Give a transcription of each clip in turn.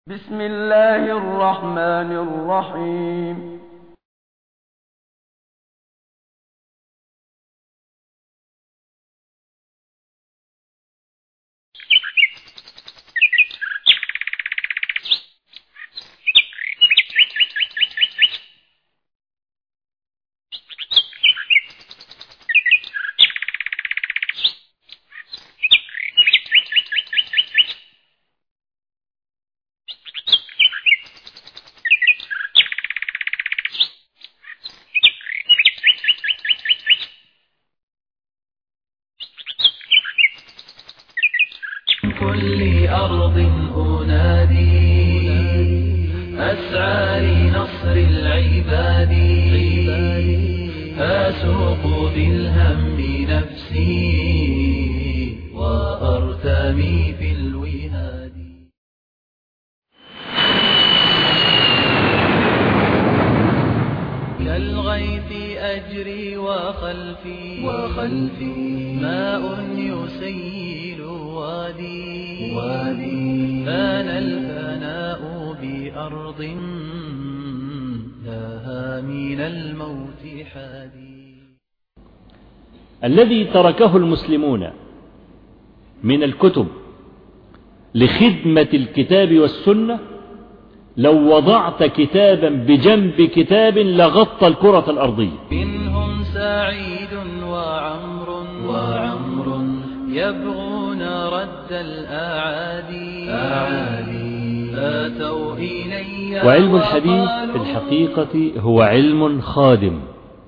بسم الله الرحمن الرحيم. كل أرض أنادي أسعى لنصر العباد أسوق بالهم نفسي وأرتمي في الوهاد. كالغيث أجري وخلفي ماء يسيل وادي فان الفناء بأرض لها من الموت حادي. الذي تركه المسلمون من الكتب لخدمة الكتاب والسنة لو وضعت كتابا بجنب كتاب لغطى الكرة الأرضية. منهم سعيد وعمر يبغون رد الأعادي فاتوا إلي. وعلم الحديث في الحقيقة هو علم خادم،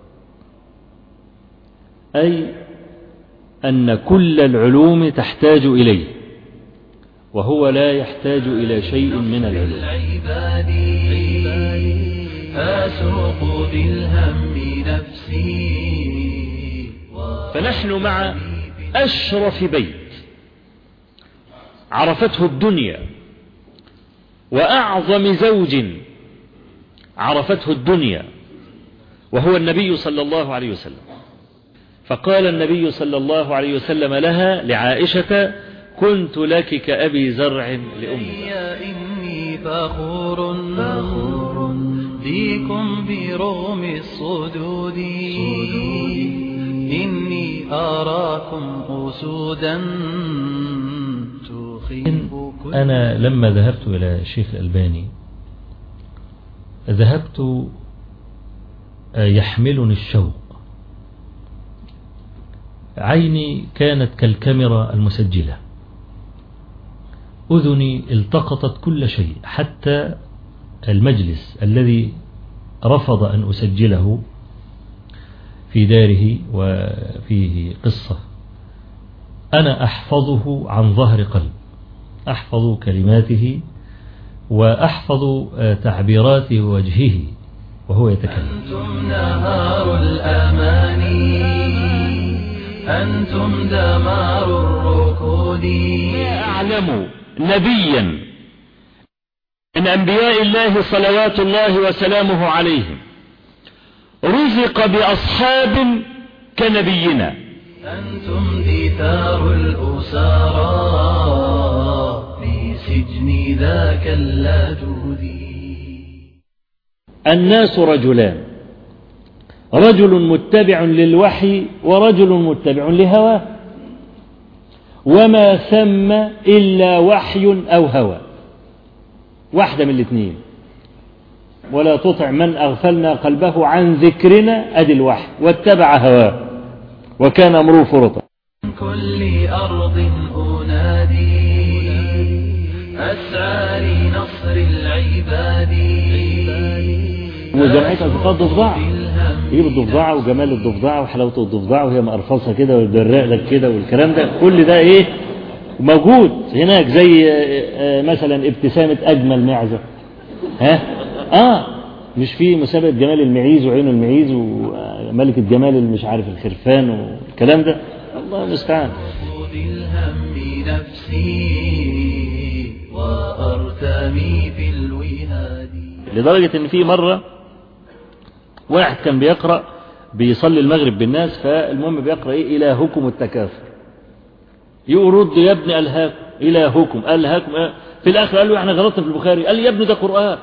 أي أن كل العلوم تحتاج إليه وهو لا يحتاج إلى شيء من العلوم. أسوق بالهم نفسي. فنحن مع أشرف بيت عرفته الدنيا وأعظم زوج عرفته الدنيا وهو النبي صلى الله عليه وسلم. فقال النبي صلى الله عليه وسلم لها لعائشة: كنت لك كأبي زرع لأمي. إني فخور بكم برغم الصدود إني أراكم أسودا تخيف. أنا لما ذهبت إلى الشيخ الألباني ذهبت يحملني الشوق، عيني كانت كالكاميرا المسجلة، أذني التقطت كل شيء، حتى المجلس الذي رفض أن أسجله في داره وفيه قصة أنا أحفظه عن ظهر قلب، أحفظ كلماته وأحفظ تعبيرات وجهه وهو يتكلم. أنتم نهار الأماني أنتم دمار الركود. لا أعلم نبيا من أنبياء الله صلوات الله وسلامه عليهم رزق بأصحاب كنبينا. أنتم دثار الأسارى في سجن ذاك اللدود. الناس رجلان، رجل متبع للوحي ورجل متبع لهواه، وما ثم إلا وحي أو هوى، واحدة من الاثنين. ولا تطع من أغفلنا قلبه عن ذكرنا أدي الوحي واتبع هواه وكان أمره فرطا. كل أرض أنادي أسعى لنصر العباد. وجمعية أصدقاء الضفدعة، يجيب الضفدعة وجمال الضفدعة وحلاوة الضفدعة وهي مقرفصة كده والبراق لك كده والكلام ده، كل ده إيه موجود هناك، زي مثلا ابتسامة أجمل معزة، مش في مسابقة جمال المعيز وعين المعيز وملكة جمال مش عارف الخرفان والكلام ده، الله المستعان. بالهم نفسي وأرتمي في الوهاد. لدرجة ان في مرة واحد كان بيقرأ بيصلي المغرب بالناس، فالمهم بيقرأ ايه إلهكم التكاثر، يرد يا ابن ألهاكم إلهكم ألهاكم، في الآخر قال له احنا غلطنا في البخاري. قال لي يا ابني ده قرآن.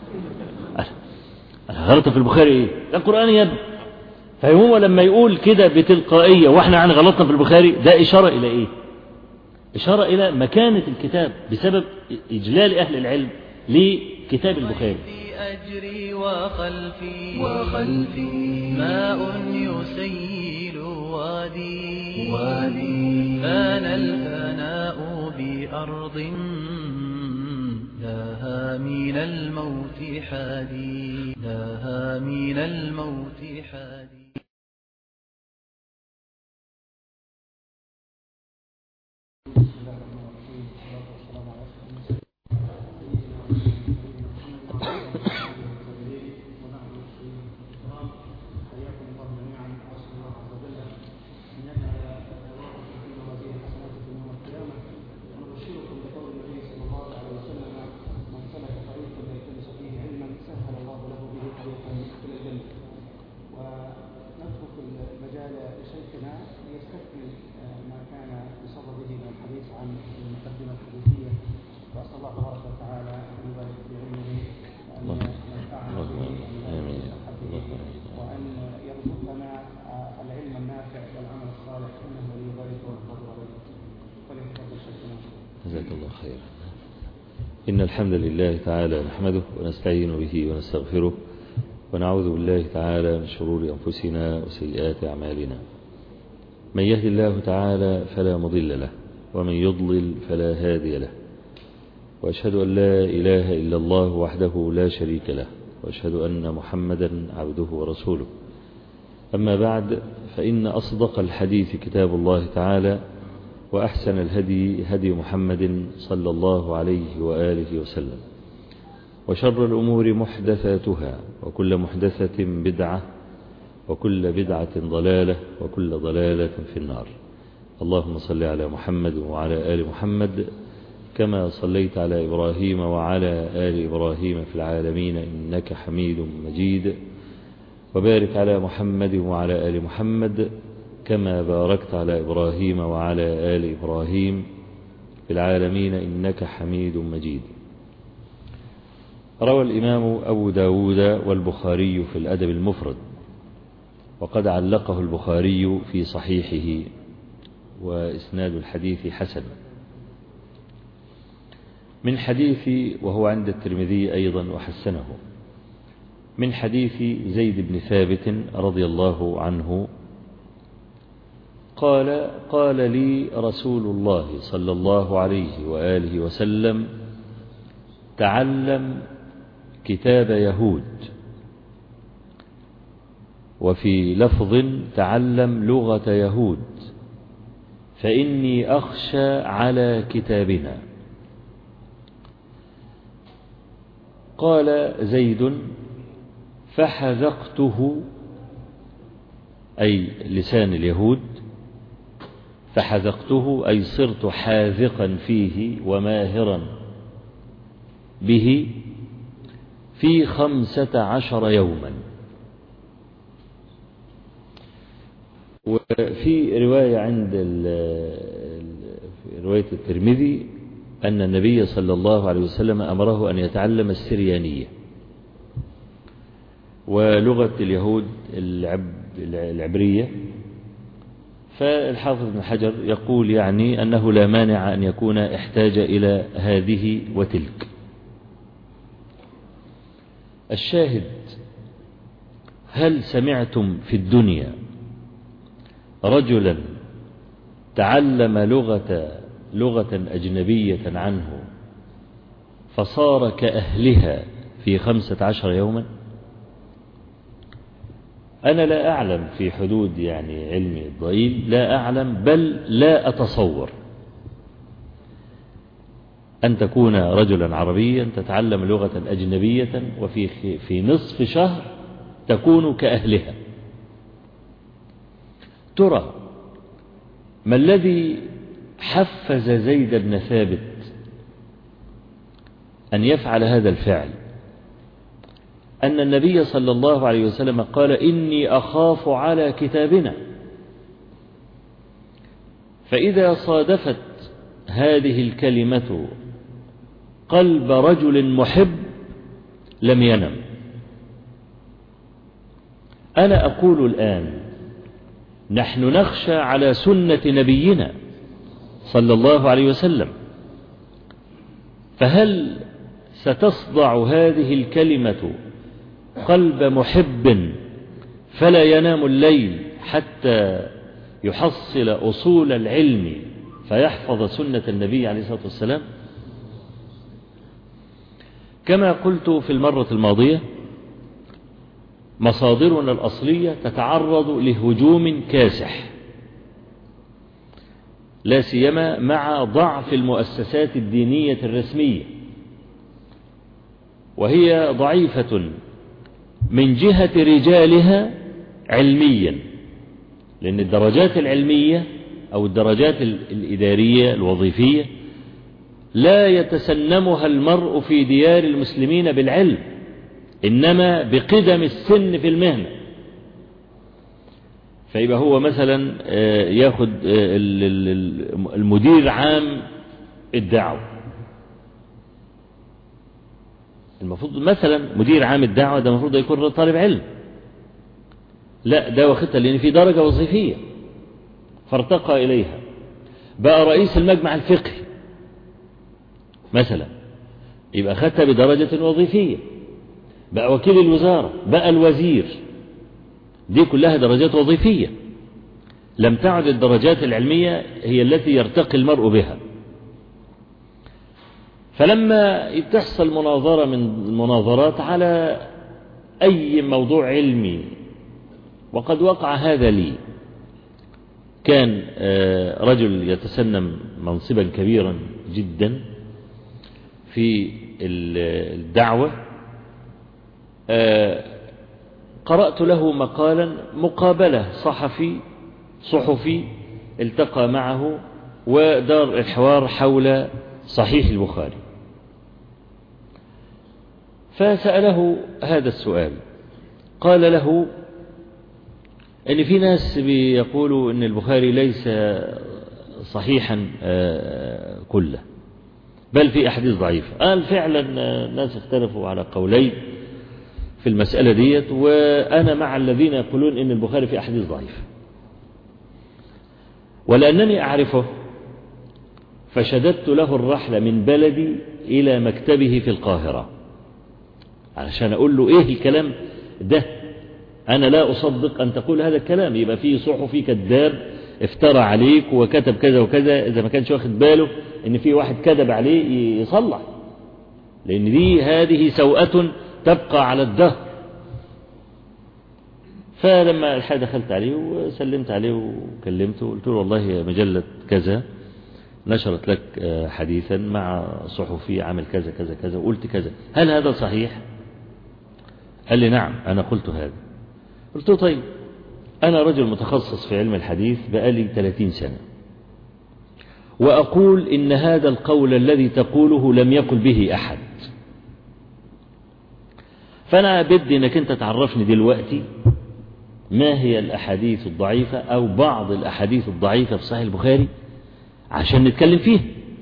أنا غلطنا في البخاري ايه؟ ده قرآن يا ابني. فهو لما يقول كده بتلقائية واحنا غلطنا في البخاري، ده إشارة إلى ايه؟ إشارة إلى مكانة الكتاب بسبب إجلال أهل العلم لكتاب البخاري. أجري وخلفي ماء يسيل وادي فان الفناء بأرض لها من الموت حادي جزاك الله خيرا. إن الحمد لله تعالى نحمده ونستعين به ونستغفره ونعوذ بالله تعالى من شرور أنفسنا وسيئات أعمالنا. من يهد الله تعالى فلا مضل له ومن يضلل فلا هادي له، وأشهد أن لا إله إلا الله وحده لا شريك له، وأشهد أن محمدا عبده ورسوله. أما بعد، فإن أصدق الحديث كتاب الله تعالى، وأحسن الهدي هدي محمد صلى الله عليه وآله وسلم، وشر الأمور محدثاتها، وكل محدثة بدعة، وكل بدعة ضلالة، وكل ضلالة في النار. اللهم صل على محمد وعلى آل محمد كما صليت على إبراهيم وعلى آل إبراهيم في العالمين إنك حميد مجيد، وبارك على محمد وعلى آل محمد كما باركت على إبراهيم وعلى آل إبراهيم في العالمين إنك حميد مجيد. روى الإمام أبو داود والبخاري في الأدب المفرد، وقد علقه البخاري في صحيحه، وإسناد الحديث حسن، من حديث، وهو عند الترمذي أيضا وحسنه، من حديث زيد بن ثابت رضي الله عنه قال لي رسول الله صلى الله عليه وآله وسلم: تعلم كتاب يهود، وفي لفظ تعلم لغة يهود، فإني أخشى على كتابنا. قال زيد: فحذقته، أي لسان اليهود، فحذقته أي صرت حاذقا فيه وماهرا به في 15 يوما. وفي رواية عند رواية الترمذي أن النبي صلى الله عليه وسلم أمره أن يتعلم السريانية، ولغة اليهود العبرية. فالحافظ ابن حجر يقول يعني أنه لا مانع أن يكون احتاج إلى هذه وتلك. الشاهد: هل سمعتم في الدنيا رجلا تعلم لغة أجنبية عنه فصار كأهلها في 15 يوما؟ أنا لا أعلم، في حدود يعني علمي الضئيل لا أعلم، بل لا أتصور أن تكون رجلا عربيا تتعلم لغة أجنبية وفي نصف شهر تكون كأهلها. ترى ما الذي حفز زيد بن ثابت أن يفعل هذا الفعل؟ أن النبي صلى الله عليه وسلم قال: إني أخاف على كتابنا. فإذا صادفت هذه الكلمة قلب رجل محب لم ينم. أنا أقول الآن نحن نخشى على سنة نبينا صلى الله عليه وسلم، فهل ستصدع هذه الكلمة قلب محب فلا ينام الليل حتى يحصل أصول العلم فيحفظ سنة النبي عليه الصلاة والسلام؟ كما قلت في المرة الماضية، مصادرنا الأصلية تتعرض لهجوم كاسح، لا سيما مع ضعف المؤسسات الدينية الرسمية، وهي ضعيفة من جهة رجالها علميا، لأن الدرجات العلمية أو الدرجات الإدارية الوظيفية لا يتسنمها المرء في ديار المسلمين بالعلم، إنما بقدم السن في المهنة. فيبقى هو مثلا ياخد المدير عام الدعوة، المفروض مثلا مدير عام الدعوة ده المفروض يكون طالب علم، لا ده واخدها لأن في درجة وظيفية فارتقى إليها، بقى رئيس المجمع الفقهي مثلا يبقى خدها بدرجة وظيفية، بقى وكيل الوزارة، بقى الوزير، دي كلها درجات وظيفية، لم تعد الدرجات العلمية هي التي يرتقي المرء بها. فلما تحصل مناظرة من المناظرات على أي موضوع علمي، وقد وقع هذا لي، كان رجل يتسنم منصبا كبيرا جدا في الدعوة، قرأت له مقالا مقابلة صحفي التقى معه ودار الحوار حول صحيح البخاري، فسأله هذا السؤال، قال له ان في ناس بيقولوا ان البخاري ليس صحيحا كله، بل في احاديث ضعيفة. قال فعلا الناس اختلفوا على قولين في المسألة ديت، وانا مع الذين يقولون ان البخاري في احاديث ضعيفة، ولانني اعرفه فشددت له الرحلة من بلدي الى مكتبه في القاهرة علشان اقول له ايه الكلام ده، أنا لا أصدق أن تقول هذا الكلام، يبقى فيه صحفي كذاب افترى عليك وكتب كذا وكذا، إذا ما كانش واخد باله إن في واحد كذب عليه يصلح، لأن هذه سوءة تبقى على الدهر. فلما الحقيقة دخلت عليه وسلمت عليه وكلمته وقلت له والله مجلة كذا نشرت لك حديثا مع صحفي عمل كذا كذا كذا وقلت كذا، هل هذا صحيح؟ قال لي نعم أنا قلت هذا. قلت له طيب أنا رجل متخصص في علم الحديث بقالي 30 سنة، وأقول إن هذا القول الذي تقوله لم يقل به أحد، فأنا بدي أنك أنت تعرفني دلوقتي ما هي الأحاديث الضعيفة أو بعض الأحاديث الضعيفة في صحيح البخاري عشان نتكلم فيه.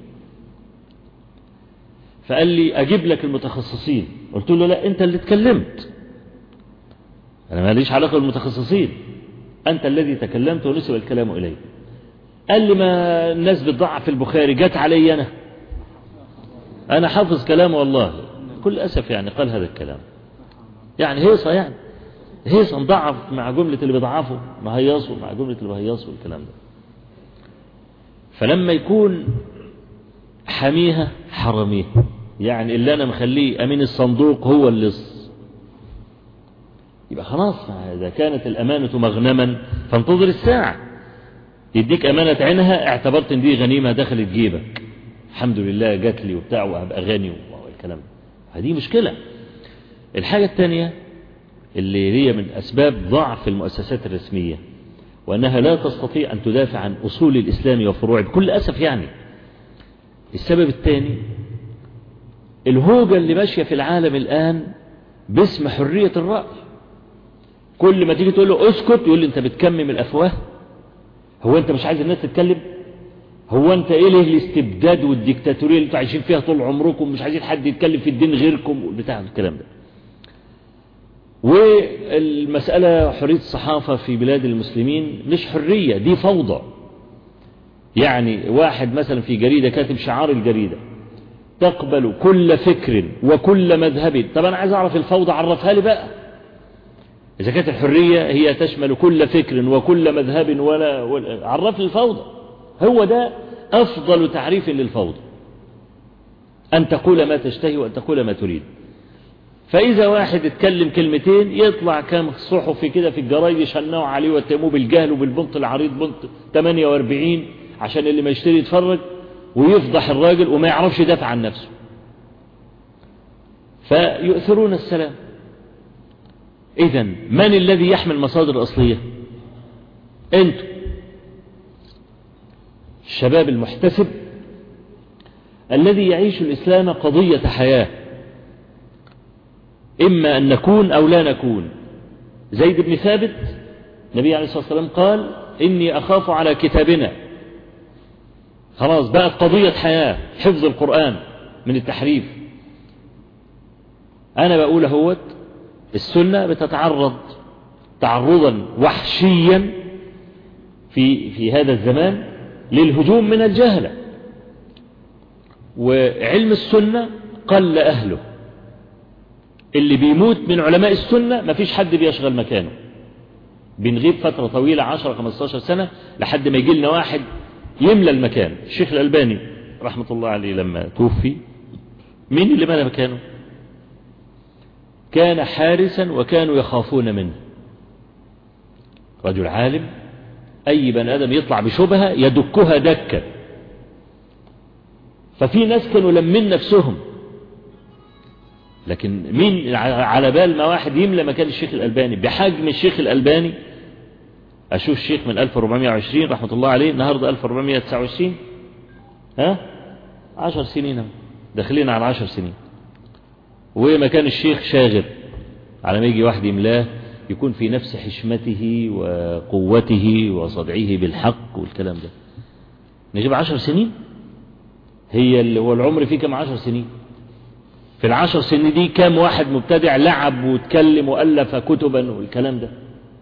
فقال لي أجيب لك المتخصصين. قلت له لا أنت اللي اتكلمت، أنا ما ليش علاقة بالمتخصصين، أنت الذي تكلمت ونسب الكلام إليه. قال لي ما الناس بتضعف البخاري جت علي أنا حافظ كلامه والله. كل أسف يعني قال هذا الكلام، يعني هيصة، يعني هيصة نضعف مع جملة اللي بيضعفوا، مهيصوا مع جملة اللي بيهيصوا الكلام ده. فلما يكون حميها حرميها، يعني اللي أنا مخليه أمين الصندوق هو اللص، يبقى خلاص إذا كانت الأمانة مغنما فانتظر الساعة، يديك أمانة عينها اعتبرت ان دي غنيمة دخلت جيبك، الحمد لله جات لي وبتاع وهبقى غني والكلام ده. هذه مشكلة. الحاجة الثانية اللي هي من أسباب ضعف المؤسسات الرسمية وأنها لا تستطيع أن تدافع عن أصول الإسلام وفروعه بكل أسف، يعني السبب الثاني الهوجة اللي ماشية في العالم الآن باسم حرية الرأي. كل ما تيجي تقول له اسكت يقول لي انت بتكمم الافواه، هو انت مش عايز الناس تتكلم؟ هو انت ايه ليه الاستبداد والديكتاتورية اللي انتوا عايشين فيها طول عمركم، مش عايزين حد يتكلم في الدين غيركم والبتاع الكلام ده. والمسألة حرية الصحافة في بلاد المسلمين مش حرية، دي فوضى. يعني واحد مثلا في جريدة كاتب شعار الجريدة تقبل كل فكر وكل مذهب. طب انا عايز اعرف الفوضى، عرفها لي بقى. اذا كانت الحرية هي تشمل كل فكر وكل مذهب ولا عرف لي الفوضى. هو ده افضل تعريف للفوضى، ان تقول ما تشتهي وان تقول ما تريد. فاذا واحد اتكلم كلمتين يطلع كام صحفي كده في الجرايد يشنعوا عليه ويتهموه بالجهل وبالبنط العريض بنط 48 عشان اللي ما يشتري يتفرج، ويفضح الراجل وما يعرفش يدافع عن نفسه. فيؤثرون السلام. إذن من الذي يحمل المصادر الأصلية؟ أنتم الشباب المحتسب الذي يعيش الإسلام قضية حياة، إما أن نكون أو لا نكون. زيد بن ثابت النبي عليه الصلاة والسلام قال إني أخاف على كتابنا. خلاص بقت قضية حياة، حفظ القرآن من التحريف. أنا بقول هوت السنة بتتعرض تعرضا وحشيا في هذا الزمان للهجوم من الجهلة، وعلم السنة قل أهله. اللي بيموت من علماء السنة ما فيش حد بيشغل مكانه. بنغيب فترة طويلة 10-15 سنة لحد ما يجي لنا واحد يملى المكان. الشيخ الألباني رحمة الله عليه لما توفي مين اللي ملى مكانه؟ كان حارسا وكانوا يخافون منه. رجل عالم، أي بني آدم يطلع بشبهة يدكها دكا. ففي ناس كانوا لمن نفسهم، لكن مين على بال ما واحد يملى مكان الشيخ الألباني بحجم الشيخ الألباني؟ أشوف الشيخ من 1420 رحمة الله عليه، النهاردة 1429، 10 سنين داخلين على 10 سنين. ومكان الشيخ شاغر على ما يجي واحد يملاه يكون في نفس حشمته وقوته وصدعه بالحق والكلام ده. نجيب 10 سنين؟ هو العمر فيه كم 10 سنين؟ في 10 سنين دي كم واحد مبتدع لعب واتكلم وألف كتبا والكلام ده.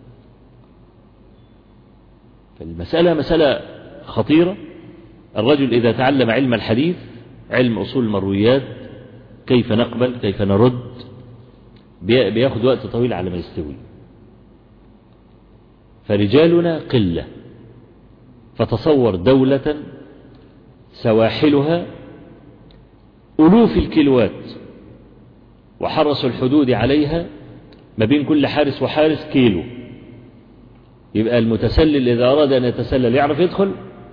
فالمسألة مسألة خطيرة. الرجل إذا تعلم علم الحديث، علم أصول المرويات، كيف نقبل كيف نرد، بياخد وقت طويل على ما يستوي. فرجالنا قلة. فتصور دولة سواحلها ألوف الكيلوات وحرس الحدود عليها ما بين كل حارس وحارس كيلو. يبقى المتسلل إذا أراد أن يتسلل يعرف يدخل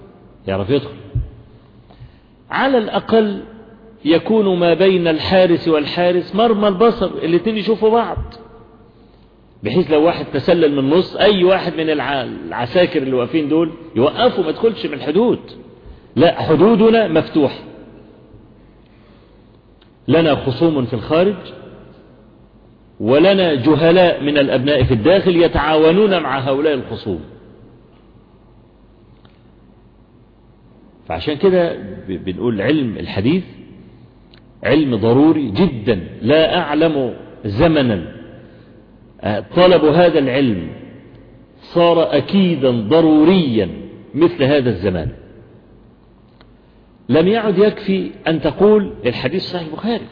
على الأقل يكون ما بين الحارس والحارس مرمى البصر، الاثنين يشوفوا بعض، بحيث لو واحد تسلل من نص أي واحد من العساكر اللي واقفين دول يوقفوا، ما يدخلش من الحدود. لا، حدودنا مفتوحة. لنا خصوم في الخارج ولنا جهلاء من الأبناء في الداخل يتعاونون مع هؤلاء الخصوم. فعشان كده بنقول علم الحديث علم ضروري جدا. لا أعلم زمنا طلب هذا العلم صار أكيدا ضروريا مثل هذا الزمان. لم يعد يكفي أن تقول الحديث صحيح البخاري،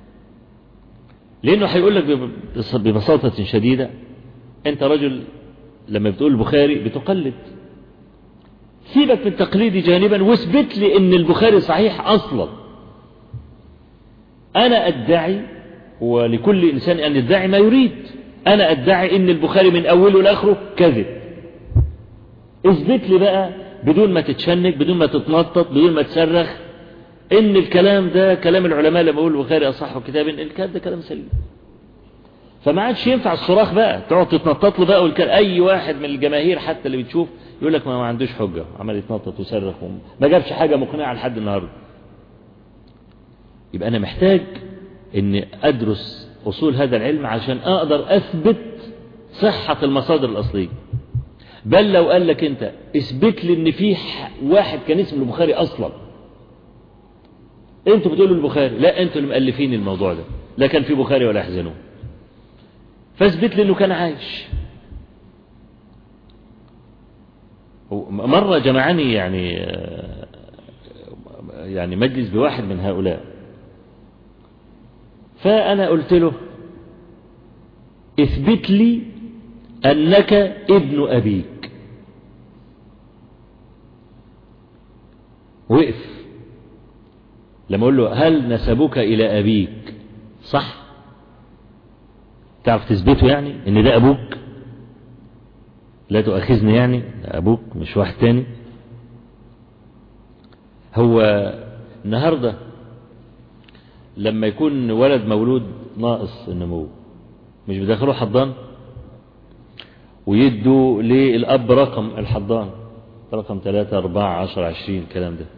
لأنه هيقول لك ببساطة شديدة أنت رجل لما بتقول البخاري بتقلد. سيبك من التقليد جانبا واثبت لي أن البخاري صحيح أصلا. أنا أدعي، ولكل إنسان أن يدعي ما يريد، أنا أدعي أن البخاري من أوله لآخره كذب. اثبت لي بقى بدون ما تتشنج، بدون ما تتنطط، بدون ما تصرخ ان الكلام ده كلام العلماء لما يقول البخاري اصح كتاب، الكلام ده كلام سليم. فما عادش ينفع الصراخ بقى، تقعد تتنطط له بقى. اي واحد من الجماهير حتى اللي بتشوف يقول لك ما عندوش حجه، عمال يتنطط ويصرخ ما جابش حاجه مقنعه لحد النهارده. يبقى انا محتاج ان ادرس اصول هذا العلم عشان اقدر اثبت صحه المصادر الاصليه. بل لو قال لك انت اثبت لي ان في واحد كان اسمه البخاري اصلا، انتوا بتقولوا البخاري، لا انتوا اللي مؤلفين الموضوع ده، لا كان في بخاري ولا يحزنون، فاثبت لي انه كان عايش. مرة جمعني يعني مجلس بواحد من هؤلاء، فأنا قلت له اثبت لي أنك ابن أبيك. وقف. لما أقول له هل نسبك إلى أبيك صح؟ تعرف تثبته يعني إن ده أبوك؟ لا تؤاخذني يعني أبوك مش واحد تاني. هو النهاردة لما يكون ولد مولود ناقص النمو مش بداخله حضان ويدوا للأب رقم الحضان، رقم 3 4 10 20 الكلام ده.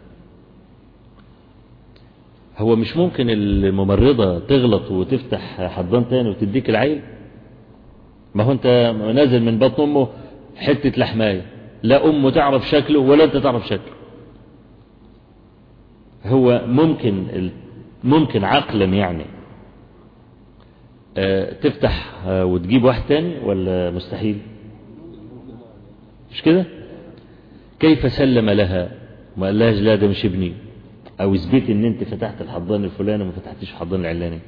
هو مش ممكن الممرضة تغلط وتفتح حضان تاني وتديك العيل؟ ما هو انت نازل من بطن امه حتة لحماية، لا امه تعرف شكله ولا انت تعرف شكله. هو ممكن عقلا يعني تفتح وتجيب واحد تاني ولا مستحيل؟ مش كده؟ كيف سلم لها وما قالهاش لا ده مش ابني، او اثبت ان انت فتحت الحضان الفلاني وما فتحتش الحضان العلاني.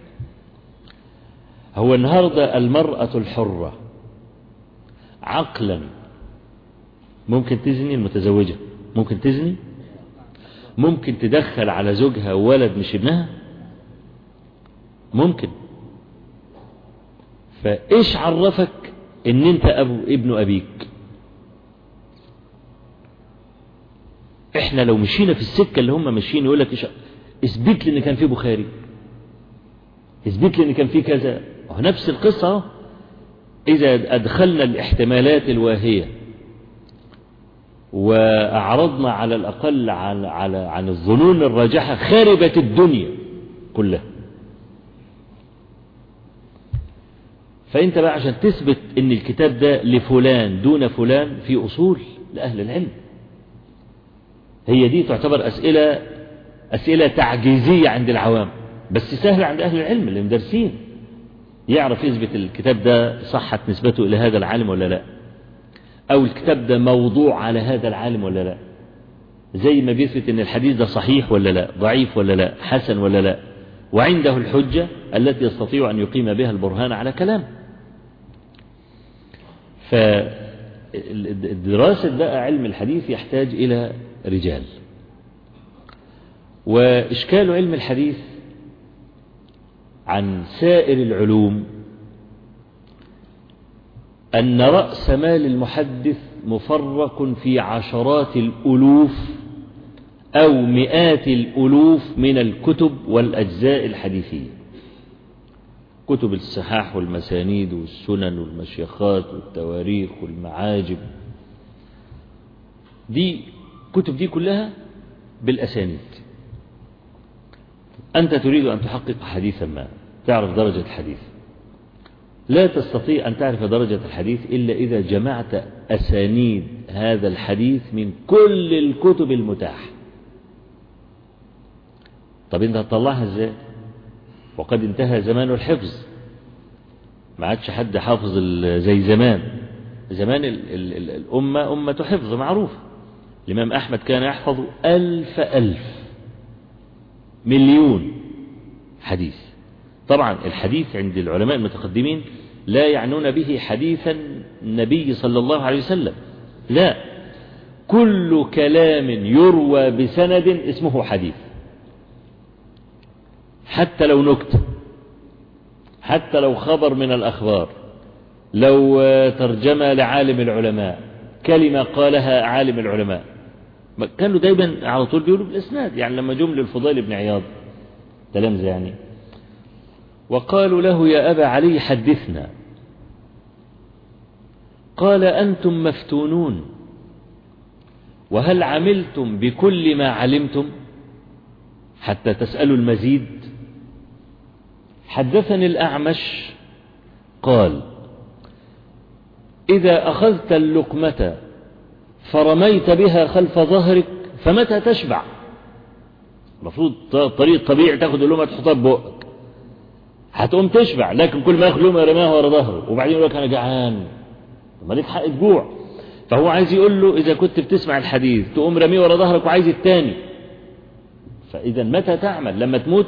هو النهارده المرأة الحرة عقلا ممكن تزني؟ المتزوجة ممكن تزني؟ ممكن تدخل على زوجها ولد مش ابنها؟ ممكن. فايش عرفك ان انت ابن ابيك؟ احنا لو مشينا في السكة اللي هم ماشيين يقول لك اثبت لي ان كان في بخاري، اثبت لي ان كان في كذا، نفس القصة. اذا ادخلنا الاحتمالات الواهية واعرضنا على الاقل عن الظنون الراجحة خربت الدنيا كلها. فانت بقى عشان تثبت ان الكتاب ده لفلان دون فلان في اصول لاهل العلم. هي دي تعتبر اسئلة تعجيزية عند العوام، بس سهلة عند اهل العلم اللي مدرسين، يعرف يثبت الكتاب ده صحت نسبته الى هذا العالم ولا لا، او الكتاب ده موضوع على هذا العالم ولا لا، زي ما بيثبت ان الحديث ده صحيح ولا لا، ضعيف ولا لا، حسن ولا لا، وعنده الحجة التي يستطيع ان يقيم بها البرهان على كلام. فالدراسة بقى علم الحديث يحتاج الى رجال. واشكال علم الحديث عن سائر العلوم أن رأس مال المحدث مفرق في عشرات الألوف أو مئات الألوف من الكتب والأجزاء الحديثية، كتب الصحاح والمسانيد والسنن والمشيخات والتواريخ والمعاجم. دي كتب دي كلها بالأسانيد. أنت تريد أن تحقق حديثا ما، تعرف درجة الحديث، لا تستطيع أن تعرف درجة الحديث إلا إذا جمعت أسانيد هذا الحديث من كل الكتب المتاحة. طب أنت هتطلعها إزاي؟ وقد انتهى زمان الحفظ، ما عادش حد حافظ زي زمان. زمان الأمة أمة حفظ معروف. الإمام أحمد كان يحفظ 1000 مليون حديث. طبعا الحديث عند العلماء المتقدمين لا يعنون به حديث النبي صلى الله عليه وسلم، لا، كل كلام يروى بسند اسمه حديث، حتى لو نكتة، حتى لو خبر من الأخبار، لو ترجمة لعالم العلماء، كلمة قالها عالم العلماء، كانوا دايما على طول بيقولوا بالإسناد. يعني لما جم للفضيل بن عياض تلامذة يعني، وقالوا له يا أبا علي حدثنا، قال أنتم مفتونون، وهل عملتم بكل ما علمتم حتى تسألوا المزيد؟ حدثني الأعمش قال إذا أخذت اللقمة فرميت بها خلف ظهرك فمتى تشبع؟ المفروض طريق طبيعي تاخد اللقمة تحطها ببقك هتقوم تشبع، لكن كل ما ياخد لقمة يرميها ورا ظهره وبعدين يقول لك أنا جعان. ما ليك حق تجوع. فهو عايز يقول له إذا كنت بتسمع الحديث تقوم رميه ورا ظهرك وعايز التاني، فإذا متى تعمل؟ لما تموت.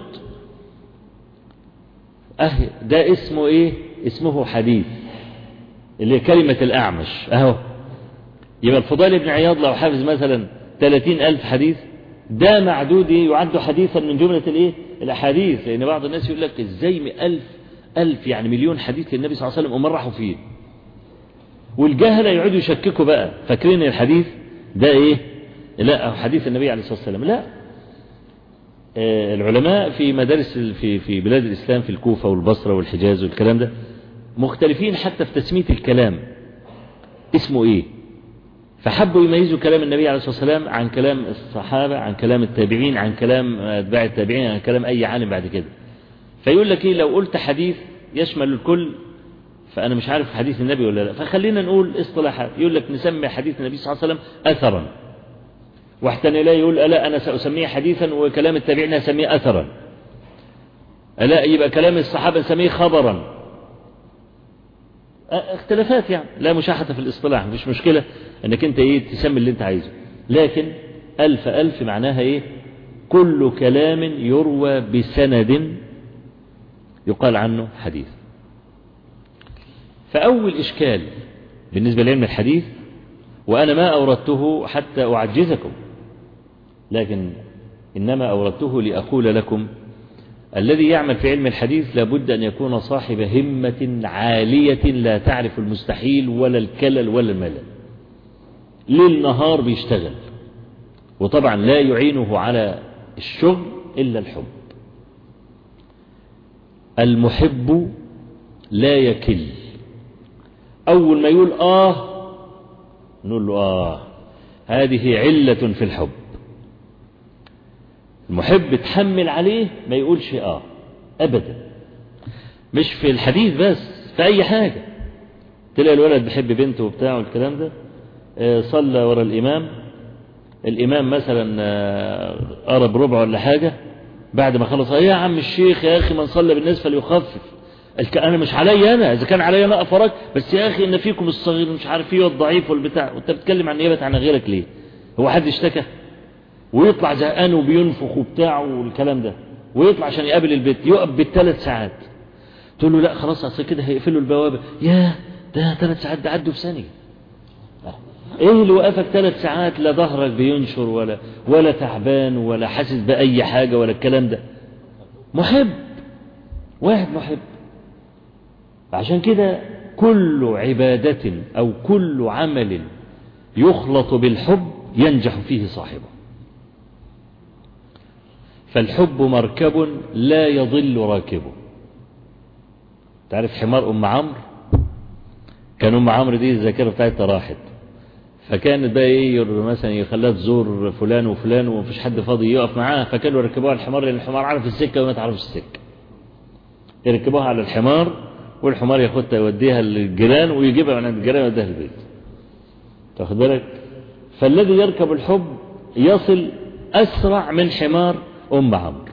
ده اسمه إيه؟ اسمه حديث، اللي هي كلمة الأعمش أهو. يبقى الفضيل بن عياض لو حافظ مثلا 30,000 حديث ده معدود يعد حديثا من جملة الإيه؟ الأحاديث. لأن بعض الناس يقول لك إزاي 1,000 يعني مليون حديث للنبي صلى الله عليه وسلم ومرحوا فيه، والجهلة يقعدوا يشككوا بقى فاكرين الحديث ده إيه؟ لا حديث النبي عليه الصلاة والسلام. لا، العلماء في مدارس في بلاد الإسلام في الكوفة والبصرة والحجاز والكلام ده مختلفين حتى في تسمية الكلام اسمه إيه. فحبوا يميزوا كلام النبي عليه الصلاة والسلام عن كلام الصحابة، عن كلام التابعين، عن كلام أتباع التابعين، عن كلام أي عالم بعد كده. فيقول لك إيه؟ لو قلت حديث يشمل الكل فأنا مش عارف حديث النبي ولا لا، فخلينا نقول اصطلاحات. يقول لك نسمي حديث النبي صلى الله عليه وسلم أثرا، واحد لا يقول لا أنا سأسميه حديثا وكلام التابعين أسميه أثرا، لا يبقى كلام الصحابة نسميه خبرا. اختلافات يعني لا مشاحة في الاصطلاح، مش مشكلة انك انت ايه تسمي اللي انت عايزه، لكن 1000 معناها ايه؟ كل كلام يروى بسند يقال عنه حديث. فأول إشكال بالنسبة لعلم الحديث، وأنا ما أوردته حتى أعجزكم، لكن إنما أوردته لأقول لكم الذي يعمل في علم الحديث لابد أن يكون صاحب همة عالية لا تعرف المستحيل ولا الكلل ولا الملل. ليل نهار بيشتغل، وطبعا لا يعينه على الشغل إلا الحب. المحب لا يكل، أول ما يقول نقول له هذه علة في الحب. المحب تحمل عليه ما يقولش أبدا، مش في الحديث بس، في أي حاجة. تلاقي الولد بيحب بنته وبتاعه والكلام ده، صلى ورا الإمام مثلا قرب ربع ولا حاجة، بعد ما خلص يا عم الشيخ يا أخي من صلى بالناس فليخفف. أنا مش علي أنا، إذا كان علي أنا أفرج، بس يا أخي إن فيكم الصغير مش عارف ايه والضعيف والبتاع، وأنت بتتكلم عن نيابة عن غيرك ليه؟ هو حد اشتكى؟ ويطلع زهقان وبينفخ وبتاعه والكلام ده، ويطلع عشان يقابل البيت يقف ب3 ساعات. تقول له لا خلاص أصل كده هيقفلوا البوابة. ده 3 ساعات ده عدوا في ثانية. ايه اللي وقفك 3 ساعات؟ لا ظهرك بينشر ولا تعبان ولا حاسس بأي حاجة ولا الكلام ده. محب، واحد محب. عشان كده كل عبادة أو كل عمل يخلط بالحب ينجح فيه صاحبه. فالحب مركب لا يضل راكبه. تعرف حمار أم عمرو؟ كان أم عمرو دي الذاكرة بتاعتها راحت، فكانت بقى ايه مثلا يخليها تزور فلان وفلان ومفيش حد فاضي يقف معاها، فكانوا يركبوها على الحمار لأن الحمار عارف السكة وما تعرفش السكة. يركبوها على الحمار والحمار ياخدها يوديها للجيران ويجيبها من عند الجيران ويوديها البيت. تاخد بالك؟ فالذي يركب الحب يصل أسرع من حمار أم عمرو.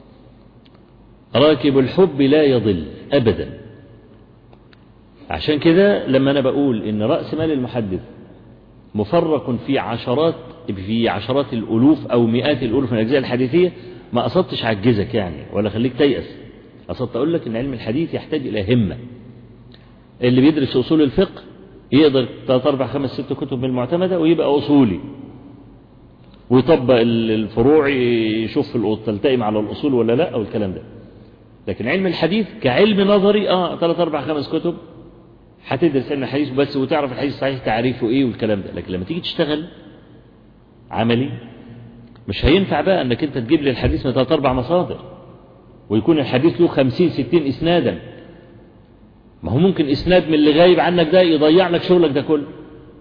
راكب الحب لا يضل أبدا. عشان كده لما أنا بقول إن رأس مال المحدث مفرق في عشرات الألوف أو مئات الألوف من الأجزاء الحديثية، ما قصدتش عجزك يعني ولا خليك تيأس. قصدت أقول لك إن علم الحديث يحتاج إلى همة. اللي بيدرس أصول الفقه يقدر 3 4 5 6 كتب بالمعتمدة ويبقى أصولي، ويطبق الفروع، يشوف تلتئم على الأصول ولا لا أو الكلام ده. لكن علم الحديث كعلم نظري 3 4 5 كتب هتدرس علم الحديث بس وتعرف الحديث صحيح تعريفه ايه والكلام ده. لكن لما تيجي تشتغل عملي مش هينفع بقى انك انت تجيب لي الحديث من 3 4 مصادر ويكون الحديث له 50 60 اسنادا. ما هو ممكن اسناد من اللي غايب عنك ده يضيع لك شغلك ده كله.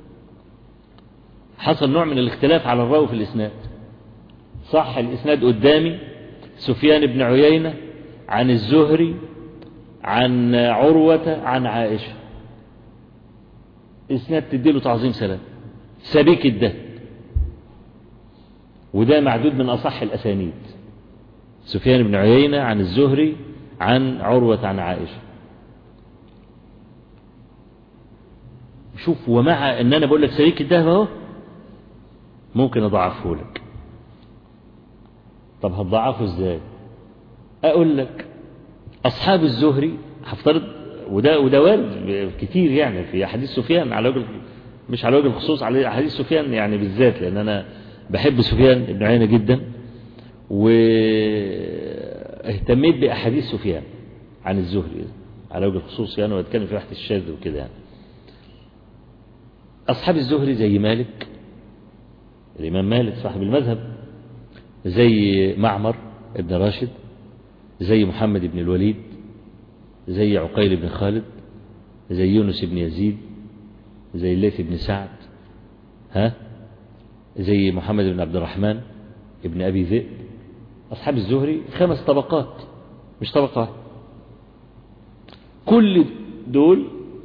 حصل نوع من الاختلاف على الراوي في الاسناد. صح الاسناد قدامي سفيان بن عيينة عن الزهري عن عروة عن عائشة، اسناد تديله تعظيم سلام. سبيك الدهب، وده معدود من أصح الأسانيد. سفيان بن عيينة عن الزهري عن عروة عن عائشة. شوف، ومع ان انا بقول لك سبيك الدهب اهو ممكن اضعفه لك. طب هتضعفه ازاي؟ اقول لك اصحاب الزهري هفترض، وده وارد كتير يعني في احاديث سفيان، على وجه مش على وجه الخصوص، على احاديث سفيان يعني بالذات، لان انا بحب سفيان بن عيينة جدا واهتميت باحاديث سفيان عن الزهري على وجه الخصوص يعني، واتكلم في واحد الشاذ وكده يعني. أصحاب الزهري زي مالك، الإمام مالك صاحب المذهب، زي معمر ابن راشد، زي محمد بن الوليد، زي عقيل بن خالد، زي يونس بن يزيد، زي الليث بن سعد، زي محمد بن عبد الرحمن ابن أبي ذئب. أصحاب الزهري 5 طبقات مش طبقة. كل دول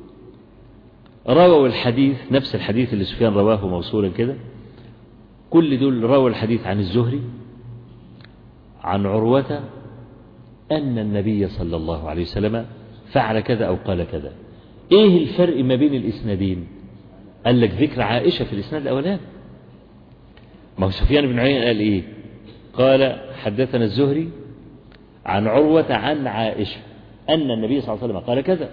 رووا الحديث، نفس الحديث اللي سفيان رواه موصولا كده، كل دول رووا الحديث عن الزهري عن عروة أن النبي صلى الله عليه وسلم فعل كذا أو قال كذا. إيه الفرق ما بين الإسنادين؟ قال لك ذكر عائشة في الإسناد الأولاني. ما هو سفيان بن عيينة قال إيه؟ قال حدثنا الزهري عن عروة عن عائشة أن النبي صلى الله عليه وسلم قال كذا.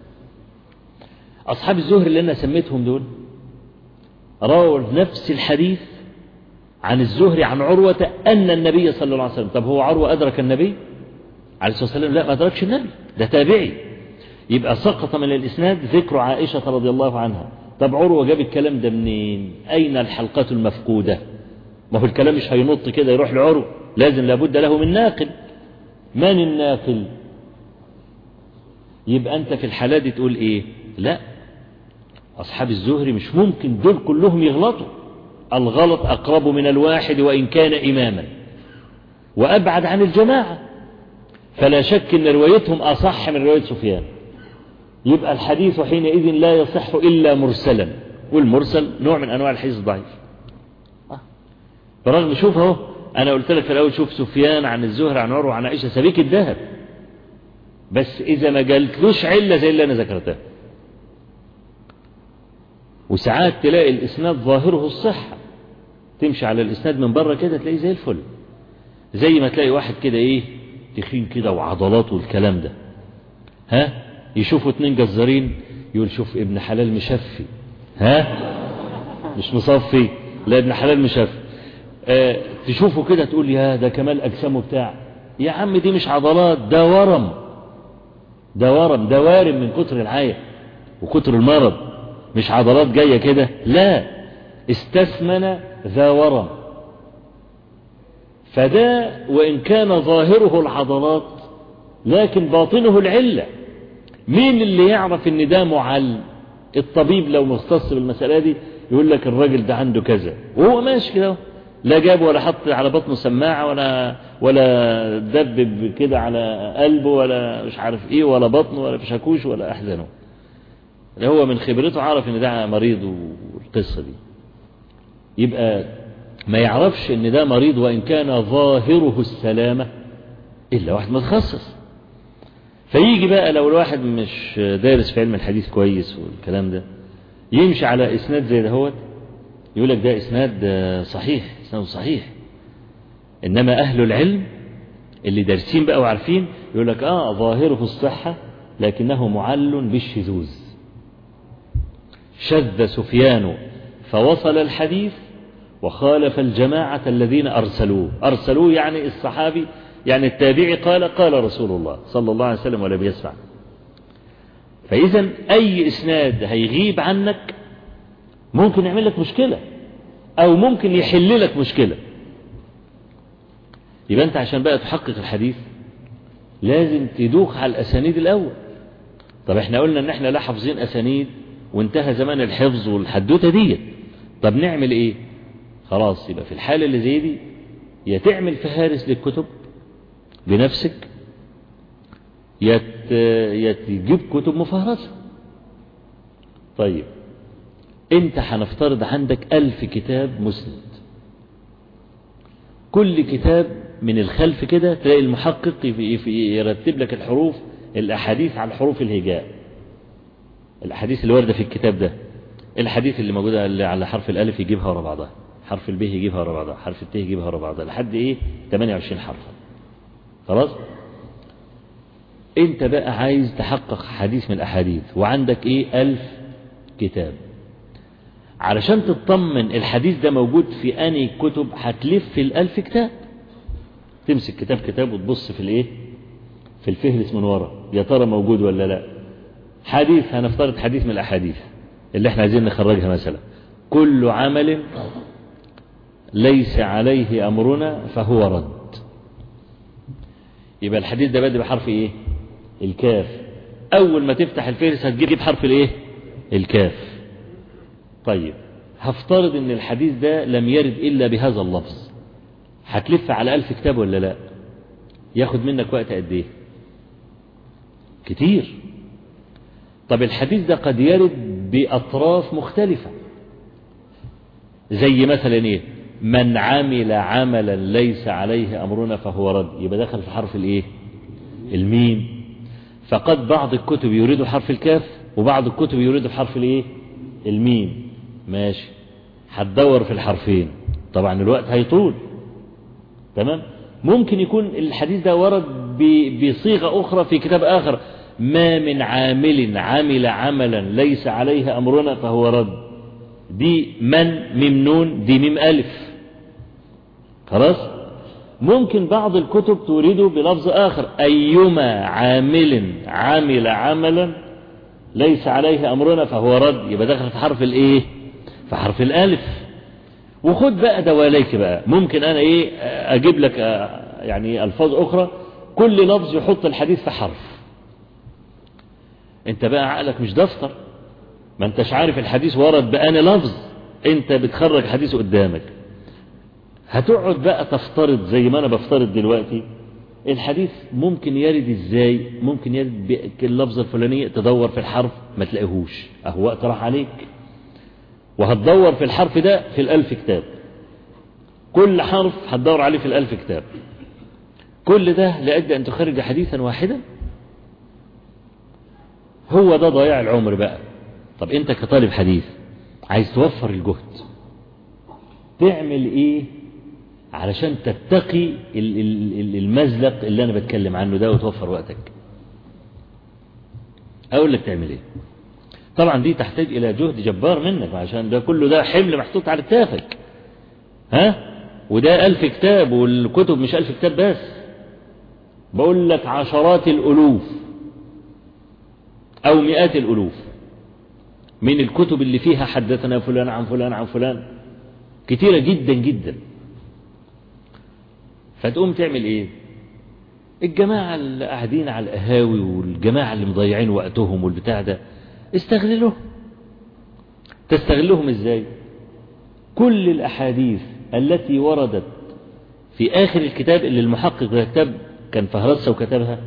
أصحاب الزهري اللي أنا سميتهم دول رووا نفس الحديث عن الزهري عن عروة أن النبي صلى الله عليه وسلم. طب هو عروة أدرك النبي عليه الصلاة والسلام؟ لا، ما أدركش النبي، ده تابعي. يبقى سقط من الإسناد ذكر عائشة رضي الله عنها. طب عروة جاب الكلام ده منين؟ أين الحلقة المفقودة؟ ما هو الكلام مش هينط كده يروح لعروة، لازم لابد له من ناقل. من الناقل؟ يبقى أنت في الحالة دي تقول إيه؟ لا، أصحاب الزهري مش ممكن دول كلهم يغلطوا. الغلط أقرب من الواحد وإن كان إماما، وأبعد عن الجماعة، فلا شك أن روايتهم أصح من رواية سفيان. يبقى الحديث حينئذ لا يصح إلا مرسلا، والمرسل نوع من أنواع الحديث الضعيف. برغم شوف اهو، أنا قلت لك في الأول شوف سفيان عن الزهري عن عروة عن عائشة سبيك الذهب، بس إذا ما قالتلوش علة زي اللي أنا ذكرتها. وساعات تلاقي الإسناد ظاهره الصحة، تمشي على الإسناد من بره كده تلاقيه زي الفل، زي ما تلاقي واحد كده إيه تخين كده وعضلاته والكلام ده، يشوفوا 2 جزارين يقول شوف ابن حلال مشفي، مش مصفي، لا ابن حلال مشفي. تشوفه كده تقول يا ده كمال أجسامه بتاع، يا عم دي مش عضلات، ده ورم، ده وارم من كتر العيا وكتر المرض، مش عضلات جاية كده، لا، استثمن ذا ورم. فده وإن كان ظاهره العضلات لكن باطنه العلة. مين اللي يعرف ان ده معل؟ الطبيب لو مختص بالمسألة دي يقول لك الراجل ده عنده كذا، وهو ماشي كده، لا جاب ولا حط على بطنه سماعة ولا دبب كده على قلبه ولا مش عارف ايه ولا بطنه ولا شاكوش ولا احزنه، هو من خبرته عارف ان ده مريض والقصة دي. يبقى ما يعرفش ان ده مريض وان كان ظاهره السلامة الا واحد متخصص. فيجي بقى لو الواحد مش دارس في علم الحديث كويس والكلام ده، يمشي على اسناد زي دهوت يقول لك ده اسناد صحيح، اسناد صحيح. انما اهل العلم اللي دارسين بقى وعارفين يقول لك ظاهره الصحة لكنه معل بالشذوذ. شذ سفيان فوصل الحديث وخالف الجماعة الذين أرسلوه يعني الصحابي، يعني التابعي قال رسول الله صلى الله عليه وسلم ولم يسمع. فإذا أي إسناد هيغيب عنك ممكن يعمل لك مشكلة أو ممكن يحل لك مشكلة. يبقى أنت عشان بقى تحقق الحديث لازم تدوخ على الأسانيد الأول. طب احنا قلنا ان احنا لا حافظين أسانيد وانتهى زمان الحفظ والحدوتة دي، طب نعمل ايه؟ خلاص، يبقى في الحالة اللي زي دي يا تعمل فهارس للكتب بنفسك، يا تجيب كتب مفهرسة. طيب انت هنفترض عندك 1000 كتاب مسند، كل كتاب من الخلف كده تلاقي المحقق يرتب لك الحروف الأحاديث على الحروف الهجاء، الأحاديث اللي واردة في الكتاب ده، الحديث اللي موجودة اللي على حرف الألف يجيبها ورا بعضها، حرف الب يجيبها ورا بعضها، حرف الت يجيبها ورا بعضها، لحد ايه 28 حرف. خلاص. انت بقى عايز تحقق حديث من الأحاديث وعندك ايه 1000 كتاب، علشان تطمن الحديث ده موجود في أنهي كتب هتلف في 1000 كتاب، تمسك كتاب كتاب وتبص في الايه في الفهرس من ورا يا ترى موجود ولا لا. حديث، هنفترض حديث من الأحاديث اللي احنا عايزين نخرجها مثلا، كل عمل ليس عليه أمرنا فهو رد. يبقى الحديث ده بادئ بحرف ايه الكاف، اول ما تفتح الفهرس هتجيب حرف الايه الكاف. طيب هفترض ان الحديث ده لم يرد الا بهذا اللفظ، هتلف على 1000 كتاب ولا لا؟ ياخد منك وقت قد ايه؟ كتير. طب الحديث ده قد يرد بأطراف مختلفة، زي مثلا ايه من عمل عملا ليس عليه أمرنا فهو رد، يبقى دخل في حرف الايه الميم. فقد بعض الكتب يريد حرف الكاف وبعض الكتب يريد حرف الايه الميم. ماشي، هتدور في الحرفين، طبعا الوقت هيطول. تمام. ممكن يكون الحديث ده ورد بصيغة أخرى في كتاب آخر، ما من عامل عمل عملا ليس عليه أمرنا فهو رد، دي من ميم نون، دي ميم ألف. خلاص. ممكن بعض الكتب تريده بلفظ آخر، أيما عامل عمل عملا ليس عليه أمرنا فهو رد، يبقى دخل في حرف الإيه في حرف الألف. وخد بقى دواليك بقى، ممكن أنا إيه أجيب لك يعني ألفاظ أخرى كل لفظ يحط الحديث في حرف. أنت بقى عقلك مش دفتر، ما أنتش عارف الحديث ورد بأنا لفظ، أنت بتخرج حديث قدامك، هتقعد بقى تفترض زي ما أنا بفترض دلوقتي الحديث ممكن يرد إزاي، ممكن يرد باللفظة الفلانية، تدور في الحرف ما تلاقيهوش، أهو وقت راح عليك، وهتدور في الحرف ده في 1000 كتاب، كل حرف هتدور عليه في 1000 كتاب، كل ده لأجل أن تخرج حديثا واحدا. هو ده ضياع العمر بقى. طب أنت كطالب حديث عايز توفر الجهد، تعمل إيه علشان تتقي المزلق اللي أنا بتكلم عنه ده وتوفر وقتك؟ أقول لك تعمل إيه. طبعا دي تحتاج إلى جهد جبار منك، عشان ده كله ده حمل محطوط على كتافك، وده 1000 كتاب، والكتب مش 1000 كتاب بس، بقول لك عشرات الألوف أو مئات الألوف من الكتب اللي فيها حدثنا فلان عن فلان عن فلان، كتيرة جدا جدا. فتقوم تعمل ايه؟ الجماعة اللي قاعدين على القهاوي والجماعة اللي مضيعين وقتهم والبتاع ده، استغلهم. تستغلهم ازاي؟ كل الأحاديث التي وردت في آخر الكتاب اللي المحقق ده كتاب كان فهرسة وكتبها،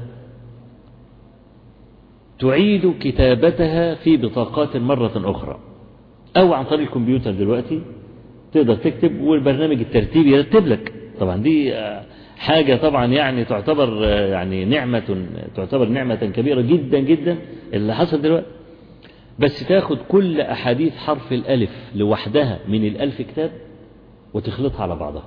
تعيد كتابتها في بطاقات مرة أخرى، أو عن طريق الكمبيوتر دلوقتي تقدر تكتب والبرنامج الترتيب يرتب لك. طبعا دي حاجة طبعا يعني تعتبر يعني نعمة كبيرة جدا جدا اللي حصل دلوقتي. بس تاخد كل أحاديث حرف الألف لوحدها من 1000 كتاب وتخلطها على بعضها،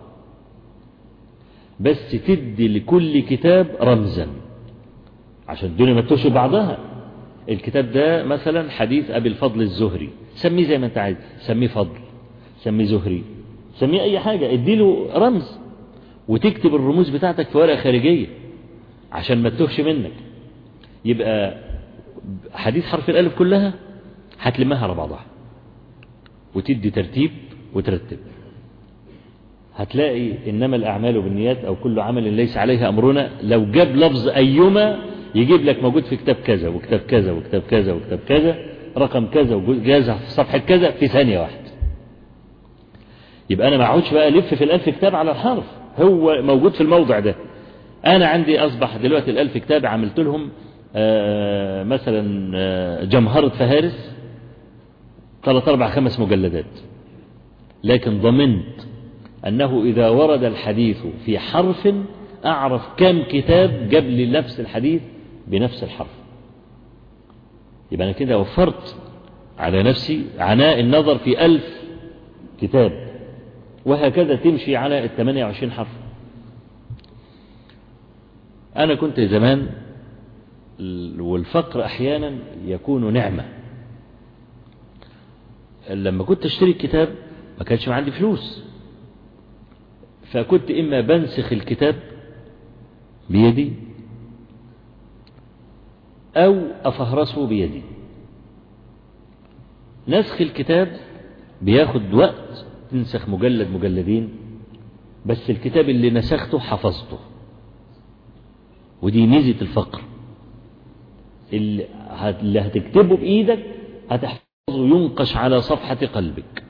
بس تدي لكل كتاب رمزا عشان الدنيا ما تتوش بعضها. الكتاب ده مثلا حديث أبي الفضل الزهري، سميه زي ما انت عايز، سميه فضل، سميه زهري، سميه أي حاجة، اديله رمز وتكتب الرموز بتاعتك في ورقة خارجية عشان ما تتوهش منك. يبقى حديث حرف الألف كلها هتلمها على بعضها وتدي ترتيب وترتب. هتلاقي إنما الأعمال بالنيات أو كل عمل ليس عليه أمرنا، لو جاب لفظ أيما يجيب لك موجود في كتاب كذا وكتاب كذا وكتاب كذا وكتاب كذا رقم كذا وجازة في صفحة كذا في ثانية واحدة. يبقى أنا ما اقعدش بقى ألف في 1000 كتاب على الحرف، هو موجود في الموضع ده. أنا عندي أصبح دلوقتي 1000 كتاب عملت لهم مثلا جمهرة فهارس 3 4 5 مجلدات، لكن ضمنت أنه إذا ورد الحديث في حرف أعرف كم كتاب جاب لي نفس الحديث بنفس الحرف. يبقى أنا كده وفرت على نفسي عناء النظر في 1000 كتاب، وهكذا تمشي على 28 حرف. أنا كنت زمان، والفقر أحيانا يكون نعمة، لما كنت أشتري الكتاب ما كانش عندي فلوس، فكنت إما بنسخ الكتاب بيدي أو أفهرسه بيدي. نسخ الكتاب بياخد وقت، تنسخ مجلد مجلدين، بس الكتاب اللي نسخته حفظته، ودي ميزة الفقر. اللي هتكتبه بإيدك هتحفظه ينقش على صفحة قلبك،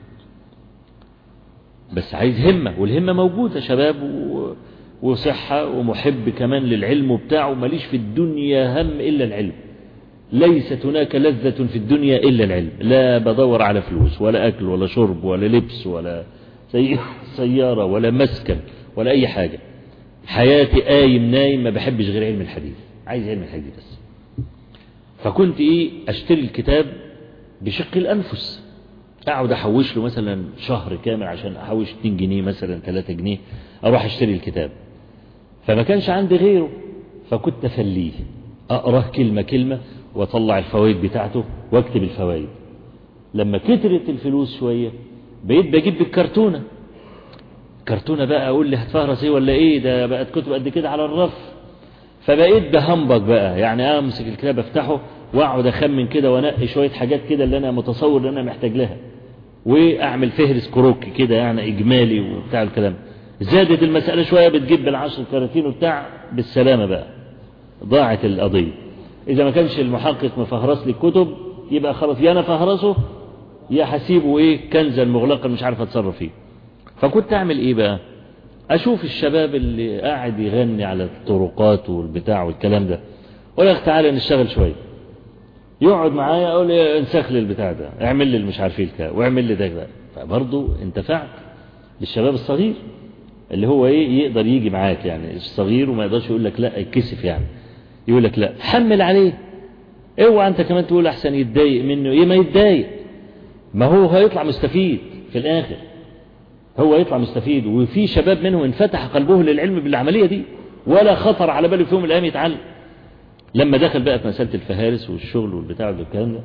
بس عايز همة، والهمة موجودة، شباب وصحة ومحب كمان للعلم وبتاعه، ماليش في الدنيا هم إلا العلم، ليست هناك لذة في الدنيا إلا العلم، لا بدور على فلوس ولا أكل ولا شرب ولا لبس ولا سيارة ولا مسكن ولا أي حاجة، حياتي قايم نايم، ما بحبش غير علم الحديث، عايز علم الحديث بس. فكنت أشتري الكتاب بشق الأنفس، أقعد أحوش له مثلا شهر كامل عشان أحوش 2 جنيه مثلا 3 جنيه أروح أشتري الكتاب، فما كانش عندي غيره، فكنت أفليه أقرأ كلمة كلمة وأطلع الفوائد بتاعته وأكتب الفوائد. لما كترت الفلوس شوية بقيت بجيب بالكرتونة، كرتونة بقى أقول لي هتفهرس إيه ولا إيه، ده بقت كتب قد كده على الرف. فبقيت بهمبك بقى، يعني أمسك الكتاب أفتحه وأقعد أخمن كده وأنقي شوية حاجات كده اللي أنا متصور إن أنا محتاج لها، وأعمل فهرس كروكي كده يعني إجمالي وبتاع الكلام. زادت المسألة شوية بتجيب بال10 كراتين وبتاع، بالسلامة بقى ضاعت القضية. إذا ما كانش المحقق مفهرس لي الكتب يبقى خلاص، يا أنا فهرسه يا حسيبه كنزا مغلقا مش عارف أتصرف فيه. فكنت أعمل إيه بقى؟ أشوف الشباب اللي قاعد يغني على الطرقات والبتاع والكلام ده، أقول يا أخي تعالى نشتغل شوية، يقعد معايا أقول لي انسخ لي البتاع ده، اعمل لي مش عارف ايه واعمل لي ده. فبرضه انتفعت بالشباب الصغير اللي هو يقدر يجي معاك، يعني الصغير وما يقدرش يقول لك لا يتكسف، يعني يقول لك لا حمل عليه، اوعى انت كمان تقول احسن يتضايق منه. ما يتضايق، ما هو هيطلع مستفيد في الاخر، هو يطلع مستفيد. وفي شباب منهم انفتح قلبه للعلم بالعملية دي، ولا خطر على باله في يوم من الايام يتعلم. لما دخل بقى في مسألة الفهارس والشغل والبتاع والكلام ده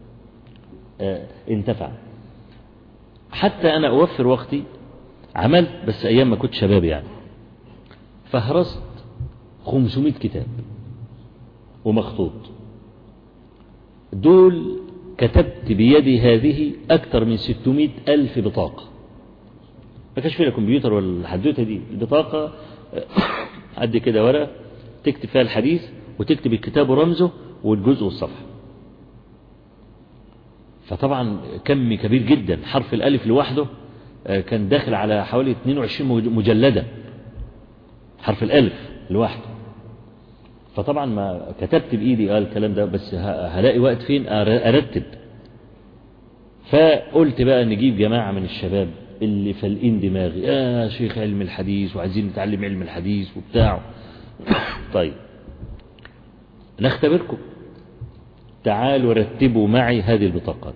انتفع. حتى أنا أوفر وقتي، عملت بس أيام ما كنت شباب يعني، فهرست 500 كتاب ومخطوط، دول كتبت بيدي هذه أكثر من 600,000 بطاقة. ما كانش فيها كمبيوتر ولا الحدوتة دي، البطاقة قد كده ورقة تكتب فيها الحديث وتكتب الكتاب ورمزه والجزء والصفحة. فطبعا كم كبير جدا، حرف الألف لوحده كان داخل على حوالي 22 مجلدة، حرف الألف لوحده. فطبعا ما كتبت بإيدي الكلام ده، بس هلاقي وقت فين أرتب. فقلت بقى نجيب جماعة من الشباب اللي فالقين دماغي، شيخ علم الحديث وعايزين نتعلم علم الحديث وبتاعه. طيب نختبركم، تعالوا رتبوا معي هذه البطاقات،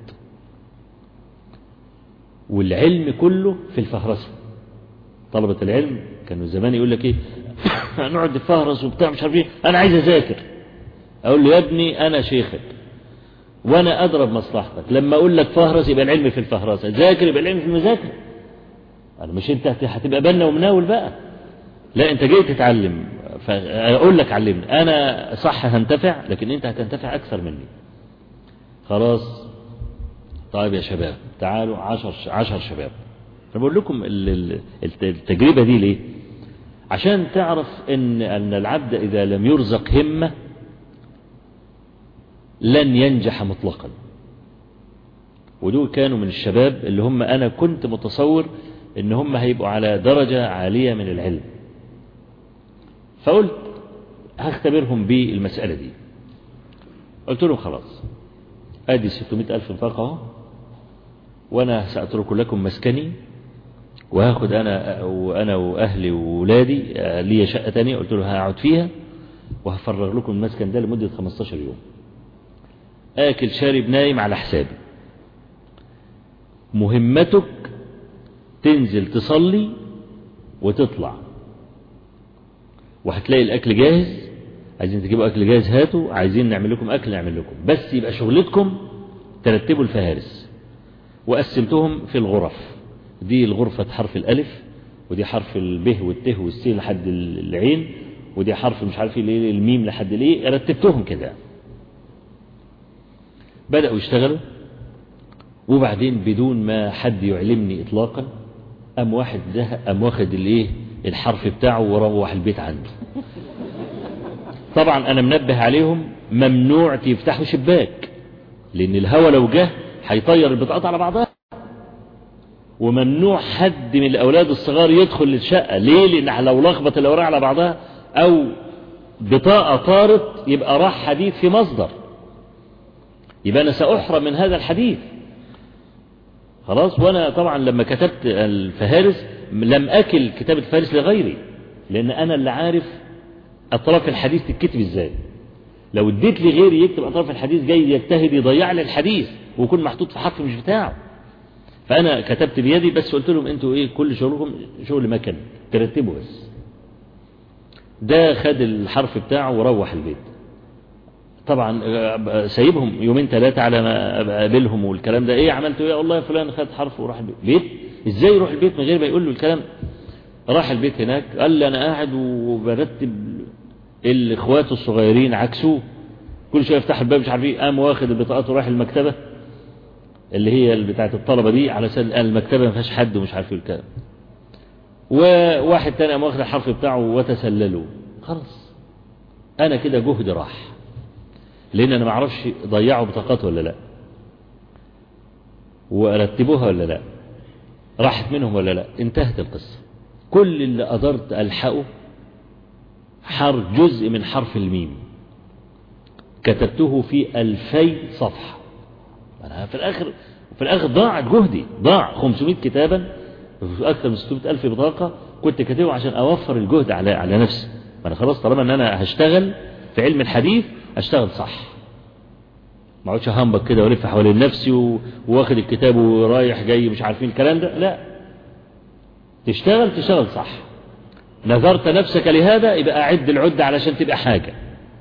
والعلم كله في الفهرسة. طلبة العلم كانوا زمان يقول لك نقعد نفهرس وبتاع مش عارف ايه، انا عايز اذاكر. اقول له يا ابني انا شيخك وانا اضرب مصلحتك، لما اقول لك فهرس يبقى العلم في الفهرسة، ذاكر يبقى العلم في المذاكرة. انا مش انت هتبقى بنا ومناول بقى، لا انت جاي تتعلم، فاقول لك علمني. انا صح هنتفع، لكن انت هتنتفع اكثر مني. خلاص طيب يا شباب تعالوا 10 شباب. انا بقول لكم التجربة دي ليه؟ عشان تعرف ان العبد اذا لم يرزق همة لن ينجح مطلقا. ودول كانوا من الشباب اللي هم انا كنت متصور ان هم هيبقوا على درجة عالية من العلم. فقلت هختبرهم بالمسألة دي. قلت لهم خلاص ادي 600,000 بطاقة اهو، وأنا سأترك لكم مسكني وهاخد أنا وأهلي وولادي لي شقة تانية. قلت له هقعد فيها وهفرغ لكم المسكن ده لمدة 15 يوم، آكل شارب نايم على حسابي. مهمتك تنزل تصلي وتطلع، وهتلاقي الأكل جاهز. عايزين تجيبوا أكل جاهز هاتوا، عايزين نعمل لكم أكل نعمل لكم، بس يبقى شغلتكم ترتبوا الفهارس. وقسمتهم في الغرف، دي الغرفة حرف الألف، ودي حرف الب والت والسين لحد العين، ودي حرف مش عارف ايه الميم لحد الايه. رتبتهم كده. بدأوا يشتغلوا، وبعدين بدون ما حد يعلمني اطلاقا قام واحد زهق، قام واخد الايه الحرف بتاعه وروح البيت عنده. طبعا انا منبه عليهم ممنوع تفتحوا شباك، لان الهواء لو جه هيطير البطاقات على بعضها. وممنوع حد من الاولاد الصغار يدخل للشقه. ليه؟ لان لو لخبط الاوراق على بعضها او بطاقه طارت يبقى راح حديث في مصدر، يبقى انا ساحرم من هذا الحديث. خلاص. وانا طبعا لما كتبت الفهارس لم اكل كتابة الفهارس لغيري، لان انا اللي عارف اطراف الحديث تتكتب ازاي. لو اديت لي غيري يكتب اطراف الحديث جاي يجتهد يضيع لي الحديث ويكون محطوط في حرف مش بتاعه. فانا كتبت بيدي بس، قلت لهم انتوا ايه كل شغلكم شغل مكن ترتبوا بس. ده خد الحرف بتاعه وروح البيت. طبعا سايبهم يومين ثلاثة على ما اقابلهم والكلام ده. ايه عملتوا ايه؟ والله فلان خد حرف وراح البيت. بيت ازاي يروح البيت من غير ما يقول له الكلام؟ راح البيت هناك قال لي انا قاعد وبرتب. الاخوات الصغيرين عكسوه، كل شويه يفتح الباب مش عارف ايه، قام واخد البطاقات وراح المكتبه اللي هي بتاعه الطلبه دي، على اساس المكتبه ما فيهاش حد ومش عارف ايه الكلام. وواحد تاني قام واخد الحرف بتاعه وتسللوا. خلاص انا كده جهد راح، لان انا ما اعرفش ضيعوا بطاقات ولا لا، ورتبوها ولا لا، راحت منهم ولا لا. انتهت القصه. كل اللي قدرت الحقه جزء من حرف الميم، كتبته في 2000 صفحة. أنا في الآخر ضاعت جهدي، ضاع 500 كتابا، أكثر من 600,000 بطاقة كنت كاتبه عشان أوفر الجهد على نفسي. أنا خلاص طالما أن أنا هشتغل في علم الحديث أشتغل صح، ما اقعدش اهمبك كده والف حوالين نفسي واخد الكتاب ورايح جاي مش عارفين الكلام ده. لا، تشتغل صح. نذرت نفسك لهذا يبقى أعد العدة علشان تبقى حاجة.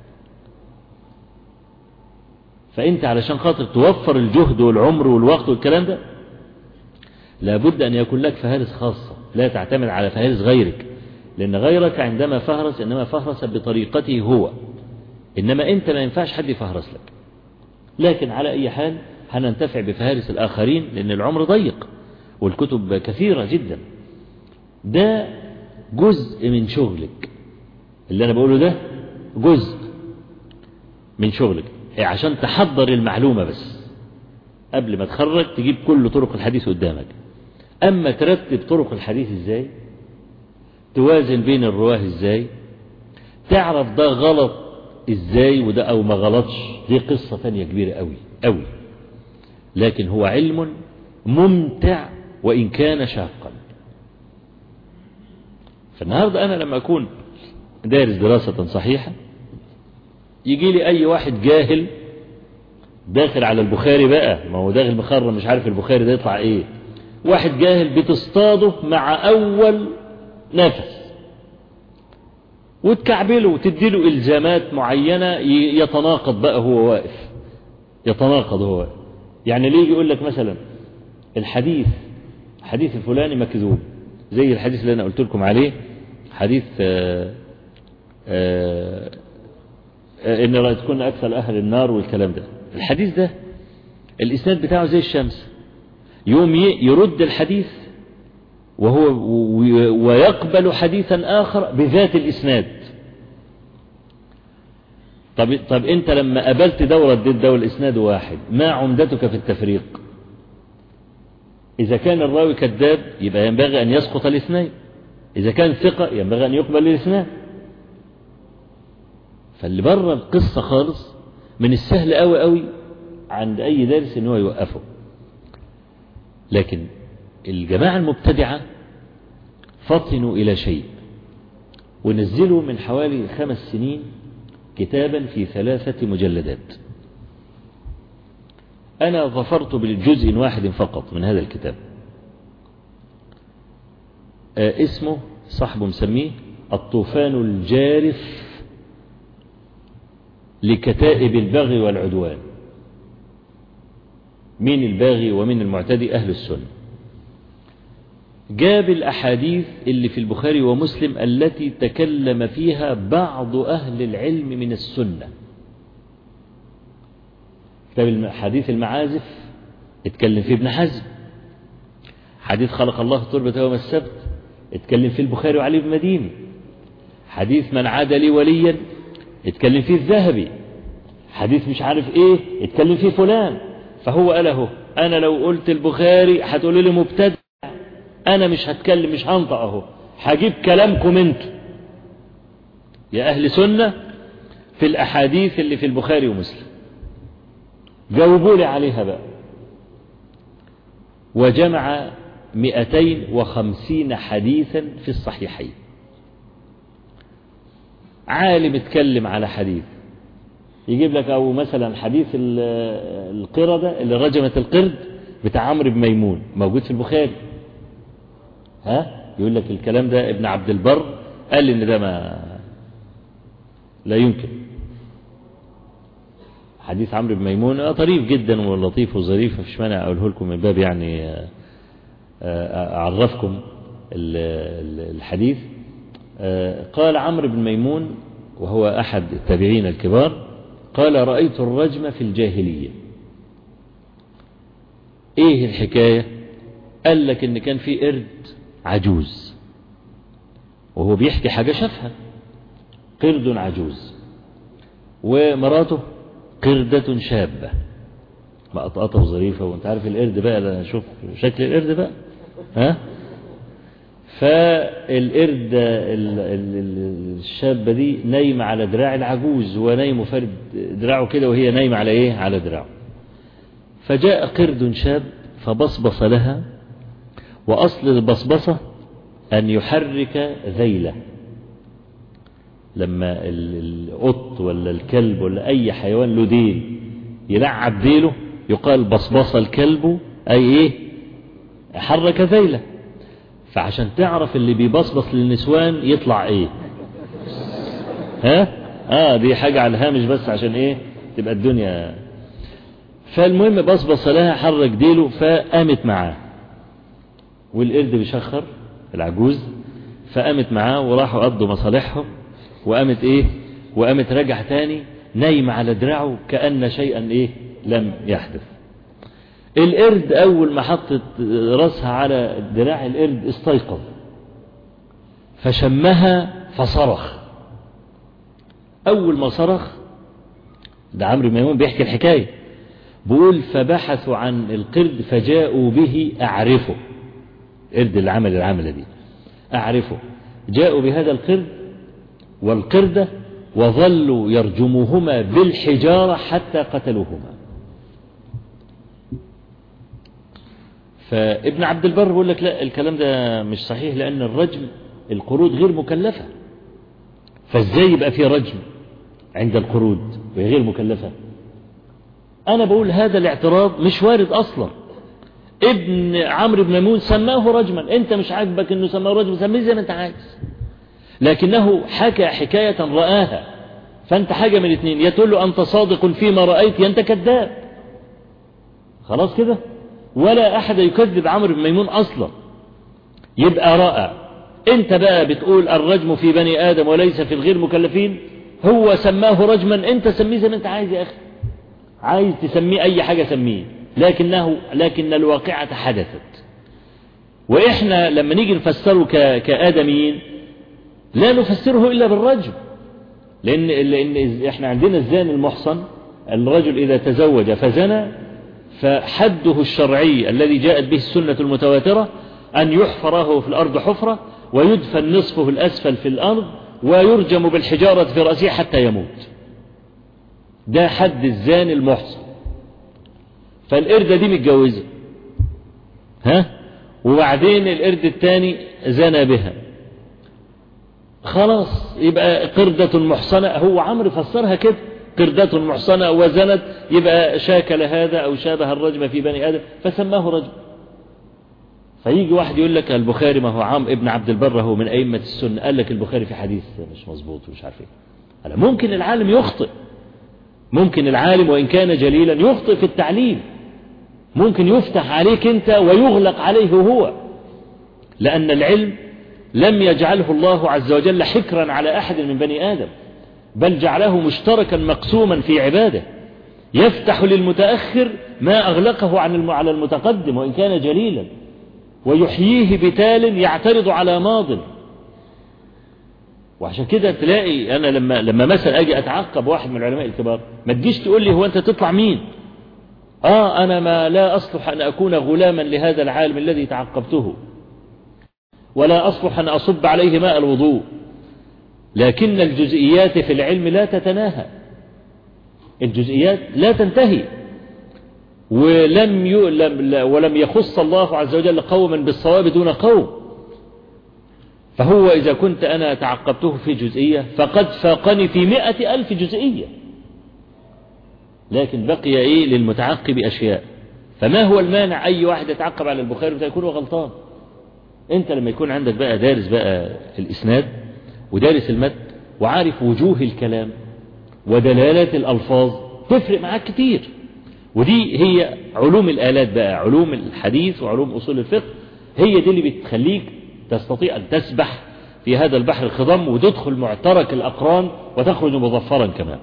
فأنت علشان خاطر توفر الجهد والعمر والوقت والكلام ده لابد أن يكون لك فهارس خاصة، لا تعتمد على فهارس غيرك، لأن غيرك عندما فهرس إنما فهرس بطريقته هو، إنما أنت ما ينفعش حد يفهرس لك. لكن على أي حال هننتفع بفهارس الآخرين لأن العمر ضيق والكتب كثيرة جدا. ده جزء من شغلك اللي أنا بقوله، ده جزء من شغلك عشان تحضر المعلومة بس قبل ما تخرج تجيب كل طرق الحديث قدامك. أما ترتب طرق الحديث إزاي، توازن بين الرواه إزاي، تعرف ده غلط إزاي وده أو ما غلطش، دي قصة تانية كبيرة قوي قوي. لكن هو علم ممتع وإن كان شاقا. فالنهاردة أنا لما أكون دارس دراسة صحيحة يجي لي أي واحد جاهل داخل على البخاري بقى، ما هو داخل مخرم مش عارف البخاري ده يطلع إيه، واحد جاهل بتصطاده مع أول نفس وتكعبله وتديله إلزامات معينة يتناقض بقى هو واقف، يتناقض هو واقف. يعني ليه يقول لك مثلا الحديث الفلاني مكذوب، زي الحديث اللي أنا قلت لكم عليه، حديث إن رأيتكن أكثر أهل النار والكلام ده. الحديث ده الإسناد بتاعه زي الشمس، يوم يرد الحديث ويقبل حديثا آخر بذات الإسناد. طب أنت لما قبلت دورة ده والإسناد واحد، ما عمدتك في التفريق؟ إذا كان الراوي كذاب يبقى ينبغي أن يسقط الاثنين، إذا كان ثقة ينبغي أن يقبل الاثنين. فاللي بره القصة خالص من السهل قوي عند أي دارس إن هو يوقفه. لكن الجماعة المبتدعة فطنوا إلى شيء، ونزلوا من حوالي 5 سنين كتابا في 3 مجلدات. أنا ظفرت بالجزء واحد فقط من هذا الكتاب، اسمه صاحبه مسميه الطوفان الجارف لكتائب البغي والعدوان. مين الباغي ومين المعتدي؟ أهل السنة. جاب الأحاديث اللي في البخاري ومسلم التي تكلم فيها بعض أهل العلم من السنة. كتاب حديث المعازف اتكلم فيه ابن حزم. حديث خلق الله التربة يوم السبت اتكلم فيه البخاري وعلي بن مديني. حديث من عاد لي وليا اتكلم فيه الذهبي. حديث مش عارف ايه اتكلم فيه فلان. فهو قال اهو انا لو قلت البخاري هتقولوا لي مبتدع، انا مش هتكلم، مش هنطق، اهو هجيب كلامكم انتوا يا اهل سنة في الاحاديث اللي في البخاري ومسلم، جاوبوا لي عليها بقى. وجمع 250 حديثا في الصحيحين. عالم اتكلم على حديث يجيب لك، او مثلا حديث القردة اللي رجمت القرد بتاع عمرو بن ميمون موجود في البخاري، يقول لك الكلام ده ابن عبد البر قال ان ده ما لا يمكن. حديث عمرو بن ميمون طريف جدا ولطيف وظريف، مفيش مانع اقوله لكم من باب يعني اعرفكم الحديث. قال عمرو بن ميمون وهو احد التابعين الكبار، قال رأيت الرجم في الجاهلية. ايه الحكاية؟ قال لك ان كان في قرد عجوز، وهو بيحكي حاجة شافها، قرد عجوز ومراته قردة شابة مقطقطة وظريفة، وانت عارف القرد بقى، شوف شكل القرد بقى، فالقرد الشابة دي نايمة على دراع العجوز، ونايم فرد دراعه كده وهي نايمة على ايه؟ على دراعه. فجاء قرد شاب فبصبص لها، وأصل البصبصة أن يحرك ذيله. لما القط ولا الكلب ولا أي حيوان له ديل يلعب ديله يقال بصبص الكلب، أي إيه؟ حرك ذيله. فعشان تعرف اللي بيبصبص للنسوان يطلع إيه؟ دي حاجة على الهامش بس عشان إيه؟ تبقى الدنيا. فالمهم بصبص لها، حرك ديله، فقامت معاه، والقرد بيشخر العجوز، فقامت معاه وراحوا قضوا مصالحهم، وقامت ايه؟ وقامت رجع تاني نايم على دراعه كأن شيئا ايه؟ لم يحدث. القرد اول ما حطت راسها على دراع القرد استيقظ، فشمها فصرخ. اول ما صرخ، ده عمرو بن ميمون بيحكي الحكاية، بيقول فبحثوا عن القرد فجاءوا به أعرفه. القرد اللي عمل العملة دي أعرفه. جاءوا بهذا القرد والقردة وظلوا يرجموهما بالحجارة حتى قتلوهما. فابن عبد البر بيقول لك لا، الكلام ده مش صحيح، لأن الرجم القرود غير مكلفة، فازاي يبقى في رجم عند القرود وهي غير مكلفة؟ أنا بقول هذا الاعتراض مش وارد أصلا. ابن عمرو بن ميمون سماه رجما، أنت مش عاجبك أنه سماه رجما، سميه زي ما أنت عايز، لكنه حكى حكاية رآها. فأنت حاجة من الاثنين، يا تقول له أنت صادق فيما رأيت يا أنت كذاب، خلاص كده. ولا أحد يكذب عمرو بن ميمون أصلا، يبقى رأى. أنت بقى بتقول الرجم في بني آدم وليس في الغير مكلفين، هو سماه رجما، أنت سميه زي ما أنت عايز يا أخي، عايز تسميه أي حاجة سميه، لكن الواقعة حدثت. وإحنا لما نيجي نفسره كآدميين لا نفسره إلا بالرجم، لأن إحنا عندنا الزاني المحصن، الرجل إذا تزوج فزنى فحده الشرعي الذي جاءت به السنة المتواترة أن يحفره في الأرض حفرة، ويدفن نصفه الأسفل في الأرض، ويرجم بالحجارة في رأسه حتى يموت. ده حد الزاني المحصن. فالقردة دي متجوزة، وبعدين القرد الثاني زنى بها، خلاص يبقى قردة محصنة. هو عمرو فسرها كده، قردة محصنة وزنت، يبقى شاكل هذا أو شابه الرجم في بني آدم فسماه رجم. فيجي واحد يقول لك البخاري، ما هو ابن عبد البر هو من أئمة السنة، قال لك البخاري في حديث مش مظبوط ومش عارف ايه. ممكن العالم يخطئ، ممكن العالم وإن كان جليلا يخطئ في التعليم، ممكن يفتح عليك أنت ويغلق عليه هو، لأن العلم لم يجعله الله عز وجل حكرا على أحد من بني آدم، بل جعله مشتركا مقسوما في عباده، يفتح للمتأخر ما أغلقه على المتقدم وإن كان جليلا، ويحييه بتال يعترض على ماض. وعشان كده تلاقي أنا لما مثلا أجي أتعقب واحد من العلماء الكبار، ما تجيش تقول لي هو أنت تطلع مين؟ أنا ما لا أصلح أن أكون غلاما لهذا العالم الذي تعقبته، ولا أصلح أن أصب عليه ماء الوضوء، لكن الجزئيات في العلم لا تتناهى، الجزئيات لا تنتهي. ولم يخص الله عز وجل قوما بالصواب دون قوم، فهو إذا كنت أنا تعقبته في جزئية فقد فاقني في 100,000 جزئية، لكن بقي للمتعقب أشياء. فما هو المانع أي واحد يتعقب على البخاري فيكون غلطان؟ أنت لما يكون عندك بقى دارس بقى الإسناد ودارس المتن وعارف وجوه الكلام ودلالات الألفاظ، تفرق معاك كتير. ودي هي علوم الآلات بقى، علوم الحديث وعلوم أصول الفقه، هي دي اللي بتخليك تستطيع أن تسبح في هذا البحر الخضم وتدخل معترك الأقران وتخرج مظفرا كمان.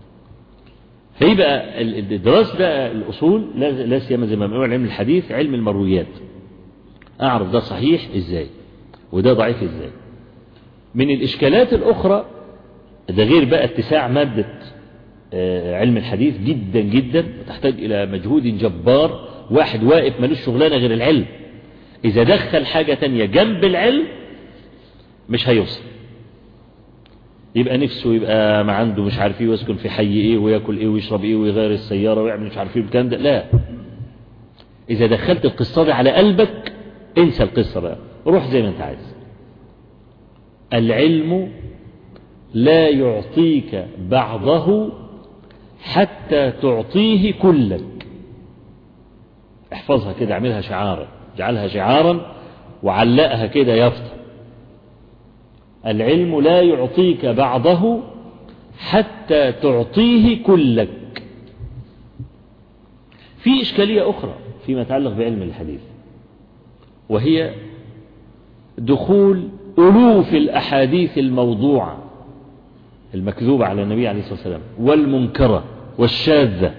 فيبقى الدراسة بقى الأصول لا سيما زي ما بنقول علم الحديث علم المرويات، أعرف ده صحيح إزاي وده ضعيف إزاي. من الإشكالات الأخرى ده غير بقى اتساع مادة علم الحديث جدا جدا، تحتاج إلى مجهود جبار، واحد واقف ملوش شغلانة غير العلم، إذا دخل حاجة تانية جنب العلم مش هيوصل، يبقى نفسه يبقى ما عنده مش عارف ايه، ويسكن في حي ايه، وياكل ايه، ويشرب ايه، ويغير السيارة، ويعمل مش عارف ايه الكلام ده. لا، إذا دخلت القصة دي على قلبك انسى القصة بقى، روح زي ما انت عايز. العلم لا يعطيك بعضه حتى تعطيه كلك. احفظها كده، اعملها شعارا، اجعلها شعارا وعلقها كده يافطة. العلم لا يعطيك بعضه حتى تعطيه كلك. في إشكالية أخرى فيما يتعلق بعلم الحديث، وهي دخول ألوف الأحاديث الموضوعة المكذوبة على النبي عليه الصلاة والسلام والمنكرة والشاذة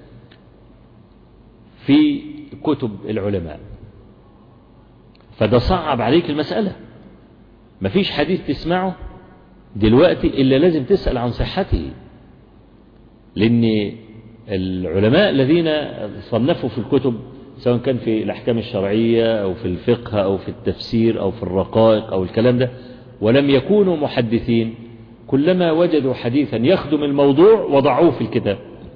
في كتب العلماء، فده صعب عليك المسألة. مفيش حديث تسمعه دلوقتي إلا لازم تسأل عن صحته، لأن العلماء الذين صنفوا في الكتب سواء كان في الأحكام الشرعية أو في الفقه أو في التفسير أو في الرقائق أو الكلام ده، ولم يكونوا محدثين، كلما وجدوا حديثا يخدم الموضوع وضعوه في الكتاب،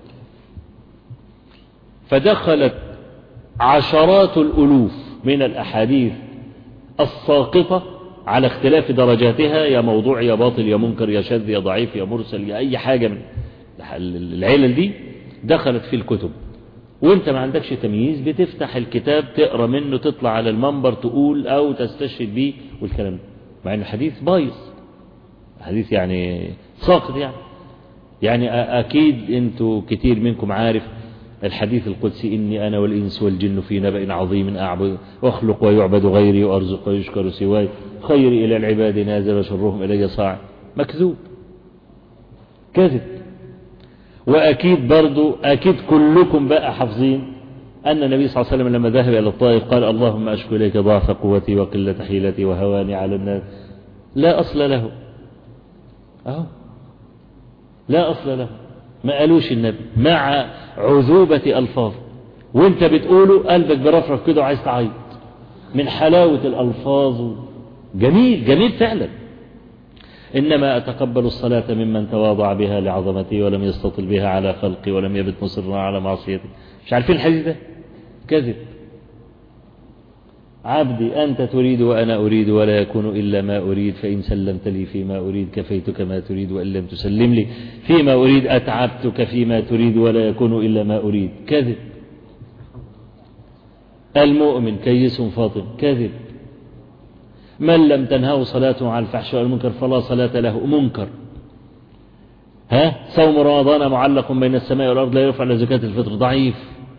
فدخلت عشرات الألوف من الأحاديث الساقطة على اختلاف درجاتها، يا موضوع يا باطل يا منكر يا شاذ يا ضعيف يا مرسل يا أي حاجة من العلل دي دخلت في الكتب، وانت ما عندكش تمييز، بتفتح الكتاب تقرأ منه، تطلع على المنبر تقول أو تستشهد به والكلام ده، مع أن الحديث بايظ، حديث يعني ساقط. يعني أكيد انتوا كتير منكم عارف الحديث القدسي: إني أنا والإنس والجن في نبأ عظيم أعبد وأخلق ويعبد غيري وأرزق ويشكر سواي، خيري إلى العباد نازل وشرهم إلي صاعد. مكذوب، كذب. وأكيد برضو أكيد كلكم بقى حافظين أن النبي صلى الله عليه وسلم لما ذهب إلى الطائف قال: اللهم أشكو إليك ضعف قوتي وقلة حيلتي وهواني على الناس. لا أصل له، لا أصل له، ما قالوش النبي، مع عذوبة ألفاظ، وانت بتقوله قلبك برفرف كده وعايز تعيط من حلاوة الألفاظ. جميل جميل فعلا. إنما أتقبل الصلاة ممن تواضع بها لعظمتي ولم يستطل بها على خلقي ولم يبت مصرا على معصيتي. مش عارفين الحديث ده؟ كذب. عبدي أنت تريد وأنا أريد ولا يكون إلا ما أريد، فإن سلمت لي فيما أريد كفيتك ما تريد، وإن لم تسلم لي فيما أريد أتعبتك فيما تريد ولا يكون إلا ما أريد. كذب. المؤمن كيس فاطن. كذب. من لم تنهه صلاته عن الفحشاء والمنكر فلا صلاة له. منكر. صوم رمضان معلق بين السماء والأرض لا يرفع إلا زكاة الفطر. ضعيف.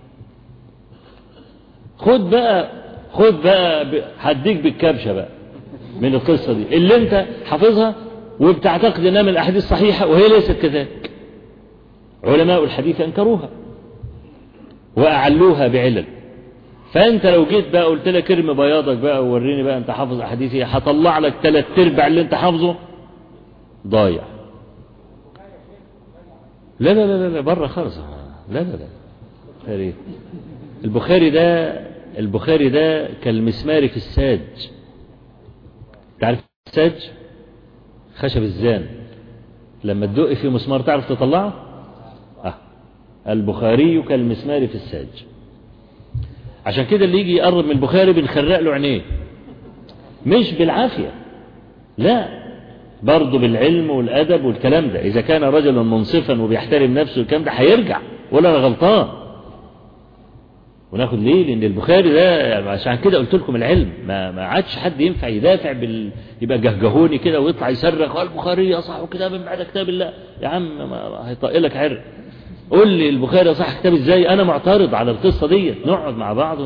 خد بقى هديك بالكبشة بقى من القصة دي اللي انت حافظها وبتعتقد انها من الأحاديث الصحيحة وهي ليست كذلك. علماء الحديث انكروها وأعلوها بعلل. فانت لو جيت بقى قلت لك ارمي بياضك بقى ووريني بقى انت حافظ احاديث ايه، هطلع لك 3/4 اللي انت حافظه ضايع. لا لا لا لا بره خالص. لا لا لا البخاري ده كالمسمار في الساج. تعرف الساج؟ خشب الزان لما تدق فيه مسمار تعرف تطلعه. البخاري كالمسمار في الساج. عشان كده اللي يجي يقرب من البخاري بنخرق له عينيه، مش بالعافية، لا، برضه بالعلم والأدب والكلام ده. إذا كان رجلا منصفا وبيحترم نفسه الكلام ده هيرجع ولا أنا غلطان. وناخد ليه؟ لأن البخاري ده يعني عشان كده قلت لكم العلم ما عادش حد ينفع يدافع يبقى جهجهوني كده ويطلع يصرخ البخاري أصح كتاب من بعد كتاب الله. يا عم هيطقلك عرق. قول لي البخاري أصح كتاب إزاي؟ أنا معترض على القصة دي. نقعد مع بعض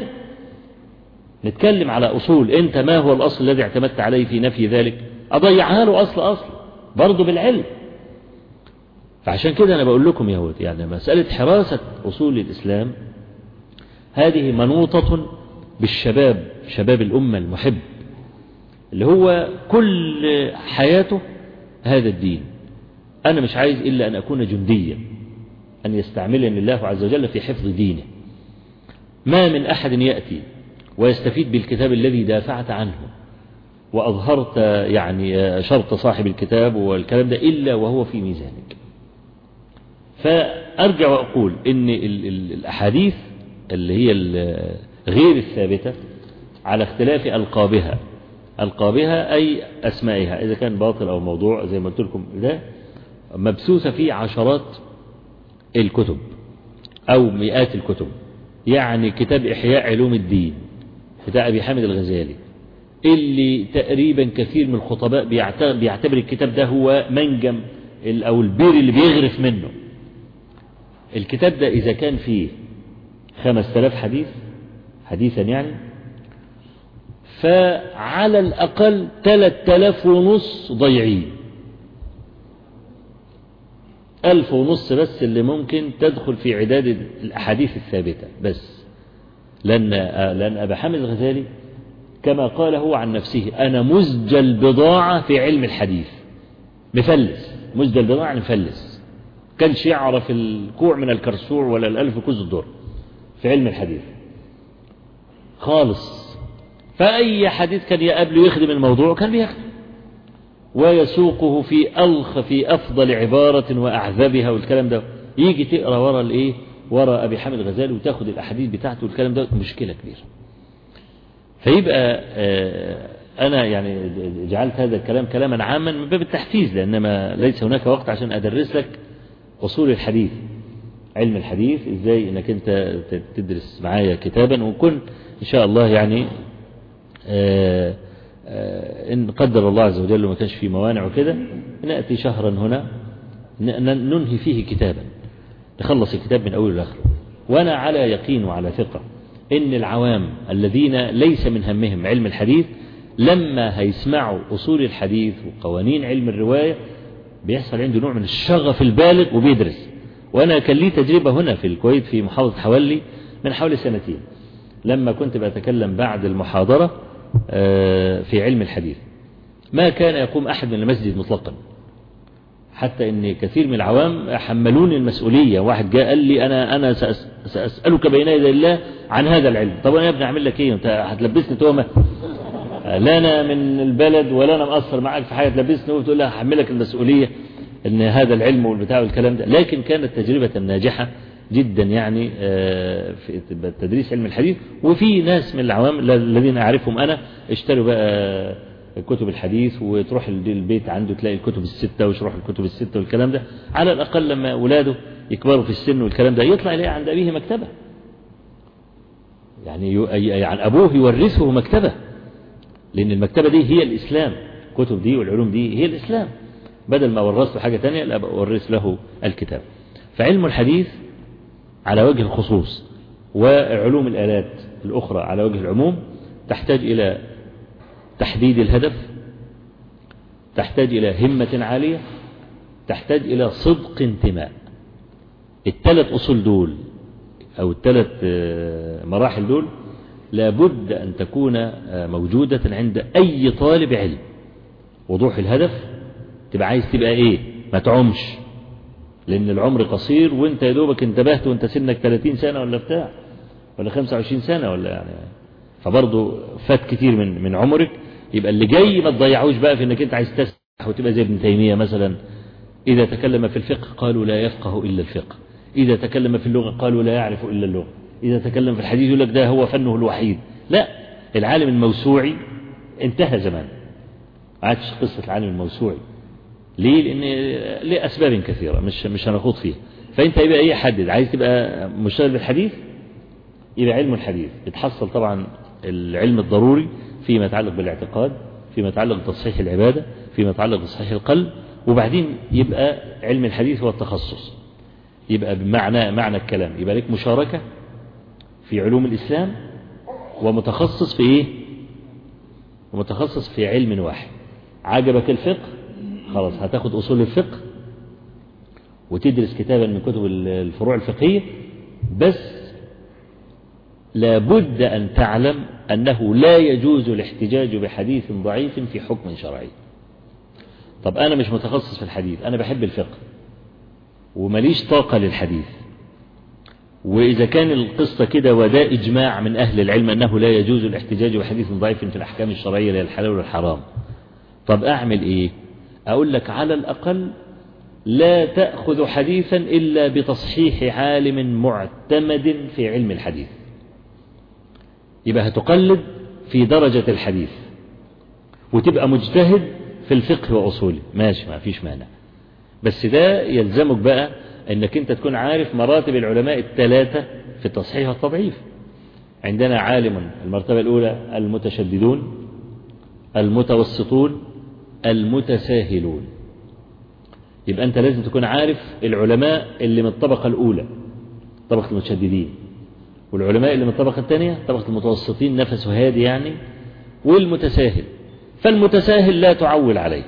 نتكلم على أصول. أنت ما هو الأصل الذي اعتمدت عليه في نفي ذلك؟ أضيعها له أصل برضه بالعلم. فعشان كده أنا بقول لكم يهود يعني مسألة حراسة أصول الإسلام هذه منوطة بالشباب، شباب الأمة المحب اللي هو كل حياته هذا الدين. أنا مش عايز إلا أن أكون جنديا، أن يستعملني الله عز وجل في حفظ دينه. ما من أحد يأتي ويستفيد بالكتاب الذي دافعت عنه وأظهرت يعني شرط صاحب الكتاب والكلام ده إلا وهو في ميزانك. فأرجع وأقول إن الأحاديث اللي هي غير الثابتة على اختلاف ألقابها أي أسمائها، إذا كان باطل أو موضوع زي ما قلت لكم ده مبثوثة في عشرات الكتب أو مئات الكتب. يعني كتاب إحياء علوم الدين بتاع أبي حامد الغزالي اللي تقريبا كثير من الخطباء بيعتبر الكتاب ده هو منجم أو البير اللي بيغرف منه. الكتاب ده إذا كان فيه 5000 حديثا يعني، فعلى الأقل 3500 ضيعين. 1500 بس اللي ممكن تدخل في عداد الأحاديث الثابتة بس. لأن أبا حامد الغزالي كما قال هو عن نفسه أنا مزج البضاعة في علم الحديث. مفلس. مزج البضاعة مفلس، كانش يعرف الكوع من الكرسوع ولا الألف كوز الدر في علم الحديث خالص. فأي حديث كان يقابله يخدم الموضوع كان بيخدم ويسوقه في أفضل عبارة وأعذبها والكلام ده. يجي تقرأ ورا أبي حامد الغزالي وتاخد الأحاديث بتاعته والكلام ده مشكلة كبيرة. فيبقى أنا يعني جعلت هذا الكلام كلاما عاما من باب التحفيز، لأنما ليس هناك وقت عشان أدرس لك أصول الحديث، علم الحديث إزاي إنك أنت تدرس معايا كتابا. وكن إن شاء الله يعني إن قدر الله عز وجل وما كانش فيه موانع وكده نأتي شهرا هنا ننهي فيه كتابا، نخلص الكتاب من أول لآخره. وأنا على يقين وعلى ثقة إن العوام الذين ليس من همهم علم الحديث لما هيسمعوا أصول الحديث وقوانين علم الرواية بيحصل عنده نوع من الشغف البالغ وبيدرس. وأنا كان لي تجربة هنا في الكويت في محافظة حوالي من حوالي 2 سنين لما كنت بتكلم بعد المحاضرة في علم الحديث. ما كان يقوم أحد من المسجد مطلقا، حتى إن كثير من العوام حملوني المسؤولية. واحد جاء قال لي أنا سأسألك بين يدي الله عن هذا العلم. طب أنا يا ابني أعمل لك إيه؟ أنت هتلبسني تهمة؟ لا أنا من البلد ولا أنا مقصر معك في حاجة تلبسني وتقول لها هحملك المسؤولية إن هذا العلم والبتاع والكلام ده. لكن كانت تجربة ناجحة جدا يعني في تدريس علم الحديث. وفي ناس من العوام الذين أعرفهم أنا اشتروا بقى كتب الحديث، وتروح البيت عنده تلاقي الكتب الستة ويشرح الكتب الستة والكلام ده. على الأقل لما أولاده يكبروا في السن والكلام ده يطلع إليه عند أبيه مكتبة، يعني أبوه يورثه مكتبة، لأن المكتبة دي هي الإسلام، الكتب دي والعلوم دي هي الإسلام. بدل ما ورث له حاجة تانية لا أورث له الكتاب. فعلم الحديث على وجه الخصوص وعلوم الآلات الأخرى على وجه العموم تحتاج إلى تحديد الهدف، تحتاج إلى همة عالية، تحتاج إلى صدق انتماء. الثلاث أصول دول أو الثلاث مراحل دول لابد أن تكون موجودة عند أي طالب علم. وضوح الهدف، تبقى عايز تبقى إيه، ما تعمش، لأن العمر قصير، وانت يا دوبك انتبهت وانت سنك 30 سنة ولا بتاع ولا 25 سنة ولا يعني، فبرضه فات كتير من عمرك. يبقى اللي جاي ما تضيعوش بقى في انك انت عايز تسبح وتبقى زي ابن تيمية مثلا. إذا تكلم في الفقه قالوا لا يفقه إلا الفقه، إذا تكلم في اللغة قالوا لا يعرف إلا اللغة، إذا تكلم في الحديث يقول لك ده هو فنه الوحيد. لا، العالم الموسوعي انتهى زمان، ما عادش قصة العالم الموسوعي. ليه؟ لأن لأسباب كثيرة مش هنخوض فيها. فأنت يبقى إيه، حدد عايز تبقى مشتغل بالحديث، يبقى علم الحديث بتحصل طبعا العلم الضروري فيما يتعلق بالاعتقاد، فيما يتعلق بتصحيح العبادة، فيما يتعلق بتصحيح القلب. وبعدين يبقى علم الحديث هو التخصص، يبقى معنى الكلام يبقى لك مشاركة في علوم الإسلام، ومتخصص في إيه، ومتخصص في علم واحد. عجبك الفقه، خلاص هتاخد أصول الفقه وتدرس كتابا من كتب الفروع الفقهية. بس لابد أن تعلم أنه لا يجوز الاحتجاج بحديث ضعيف في حكم شرعي. طب أنا مش متخصص في الحديث، أنا بحب الفقه ومليش طاقة للحديث، وإذا كان القصة كده وده إجماع من أهل العلم أنه لا يجوز الاحتجاج بحديث ضعيف في الأحكام الشرعية للحلال والحرام، طب أعمل إيه؟ أقول لك على الأقل لا تأخذ حديثا إلا بتصحيح عالم معتمد في علم الحديث. يبقى هتقلد في درجة الحديث وتبقى مجتهد في الفقه وأصوله، ماشي، ما فيش مانع. بس ده يلزمك بقى أنك أنت تكون عارف مراتب العلماء الثلاثة في التصحيح والتضعيف. عندنا عالم المرتبة الأولى المتشددون، المتوسطون، المتساهلون. يبقى أنت لازم تكون عارف العلماء اللي من الطبقة الأولى طبقة المتشددين، والعلماء اللي من الطبقة الثانية طبقة المتوسطين نفسه هادي يعني، والمتساهل. فالمتساهل لا تعول عليه،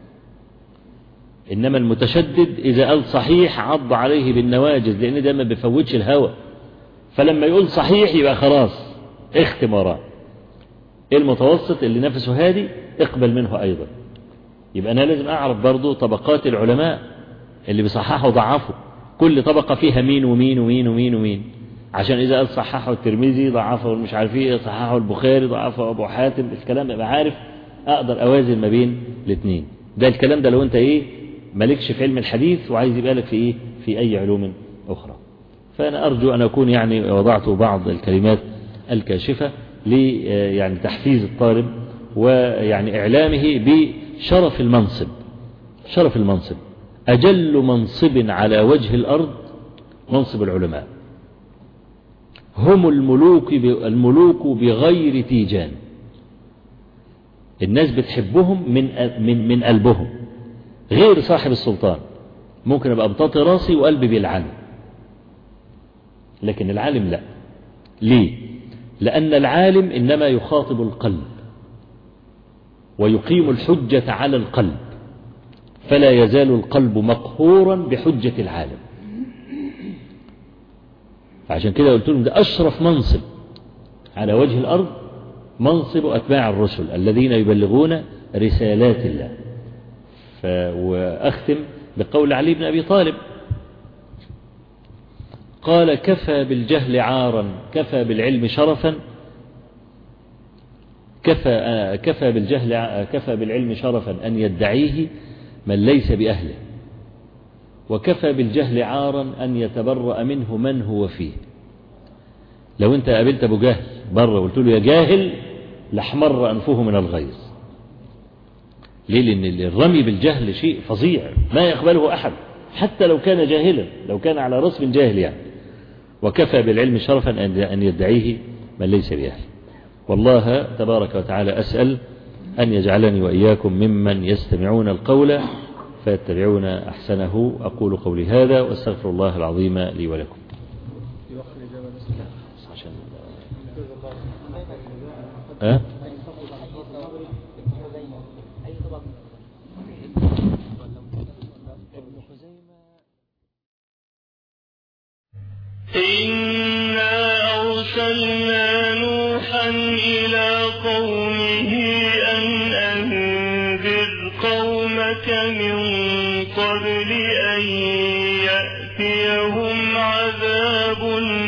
إنما المتشدد إذا قال صحيح عض عليه بالنواجذ، لأن ده ما بيفوتش الهوى، فلما يقول صحيح يبقى خلاص اختم وراه. المتوسط اللي نفسه هادي اقبل منه أيضا. يبقى أنا لازم أعرف برضو طبقات العلماء اللي بيصححوا وضعفوا، كل طبقة فيها مين ومين ومين ومين ومين، عشان إذا قال صححه الترمذي ضعفه مش عارف ايه، صححه البخاري ضعفه أبو حاتم، الكلام يبقى عارف أقدر أوازن ما بين الاثنين. ده الكلام ده لو أنت إيه مالكش في علم الحديث وعايز يبقى لك في إيه في أي علوم أخرى. فأنا أرجو أن أكون يعني وضعت بعض الكلمات الكاشفة يعني تحفيز الطالب ويعني إعلامه بشرف المنصب. شرف المنصب أجل منصب على وجه الأرض منصب العلماء، هم الملوك بغير تيجان. الناس بتحبهم من قلبهم، غير صاحب السلطان ممكن أبقى بطاطي راسي وقلبي بيلعن، لكن العالم لا. ليه؟ لأن العالم إنما يخاطب القلب ويقيم الحجة على القلب، فلا يزال القلب مقهورا بحجة العالم. عشان كده قلت لهم ده أشرف منصب على وجه الأرض منصب أتباع الرسل الذين يبلغون رسالات الله. وأختم بقول علي بن أبي طالب قال كفى بالجهل عارا كفى بالعلم شرفا، كفى بالعلم شرفا أن يدعيه من ليس بأهله، وكفى بالجهل عارا أن يتبرأ منه من هو فيه. لو أنت قابلت أبو جهل بره وقلت له يا جاهل لاحمر أنفه من الغيظ. ليه؟ لأن الرمي بالجهل شيء فظيع ما يقبله أحد حتى لو كان جاهلا، لو كان على رسم الجاهل يعني. وكفى بالعلم شرفا أن يدعيه من ليس بأهل. والله تبارك وتعالى أسأل أن يجعلني وإياكم ممن يستمعون القول فيتبعون أحسنه. أقول قولي هذا وأستغفر الله العظيم لي ولكم. إنا أرسلنا نوحا إلى قومه أن أنذر قومك من قبل أن يأتيهم عذاب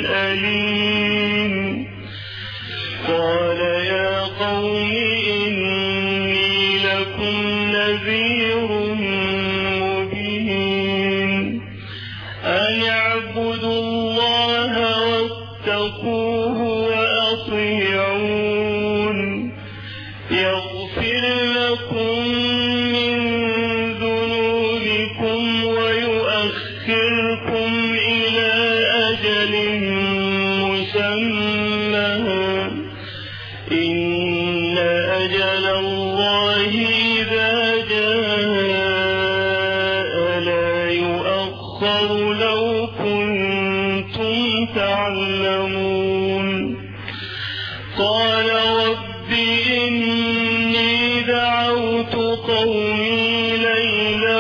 أليم. قال يا قوم إني لكم نذير مبين أن اعبدوا الله واتقوه وأطيعون يغفر لكم من ذنوبكم ويؤخركم إلى أجل مسمى إن أجل الله إذا جاء لا يؤخر لو كنتم تعلمون. قال رب إني دعوت قومي ليلا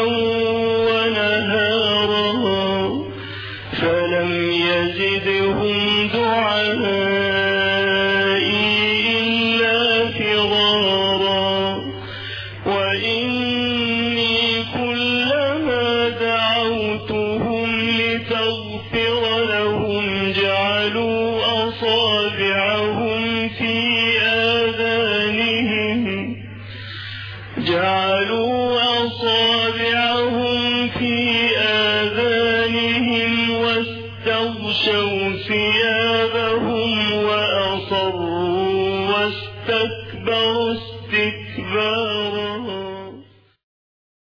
ونهارا فلم يزدهم دعائي إلا فرارا وإني كلما دعوتهم لتغفر لهم جعلوا أصابعهم في آذانهم واستغشوا ثيابهم وأصروا واستكبروا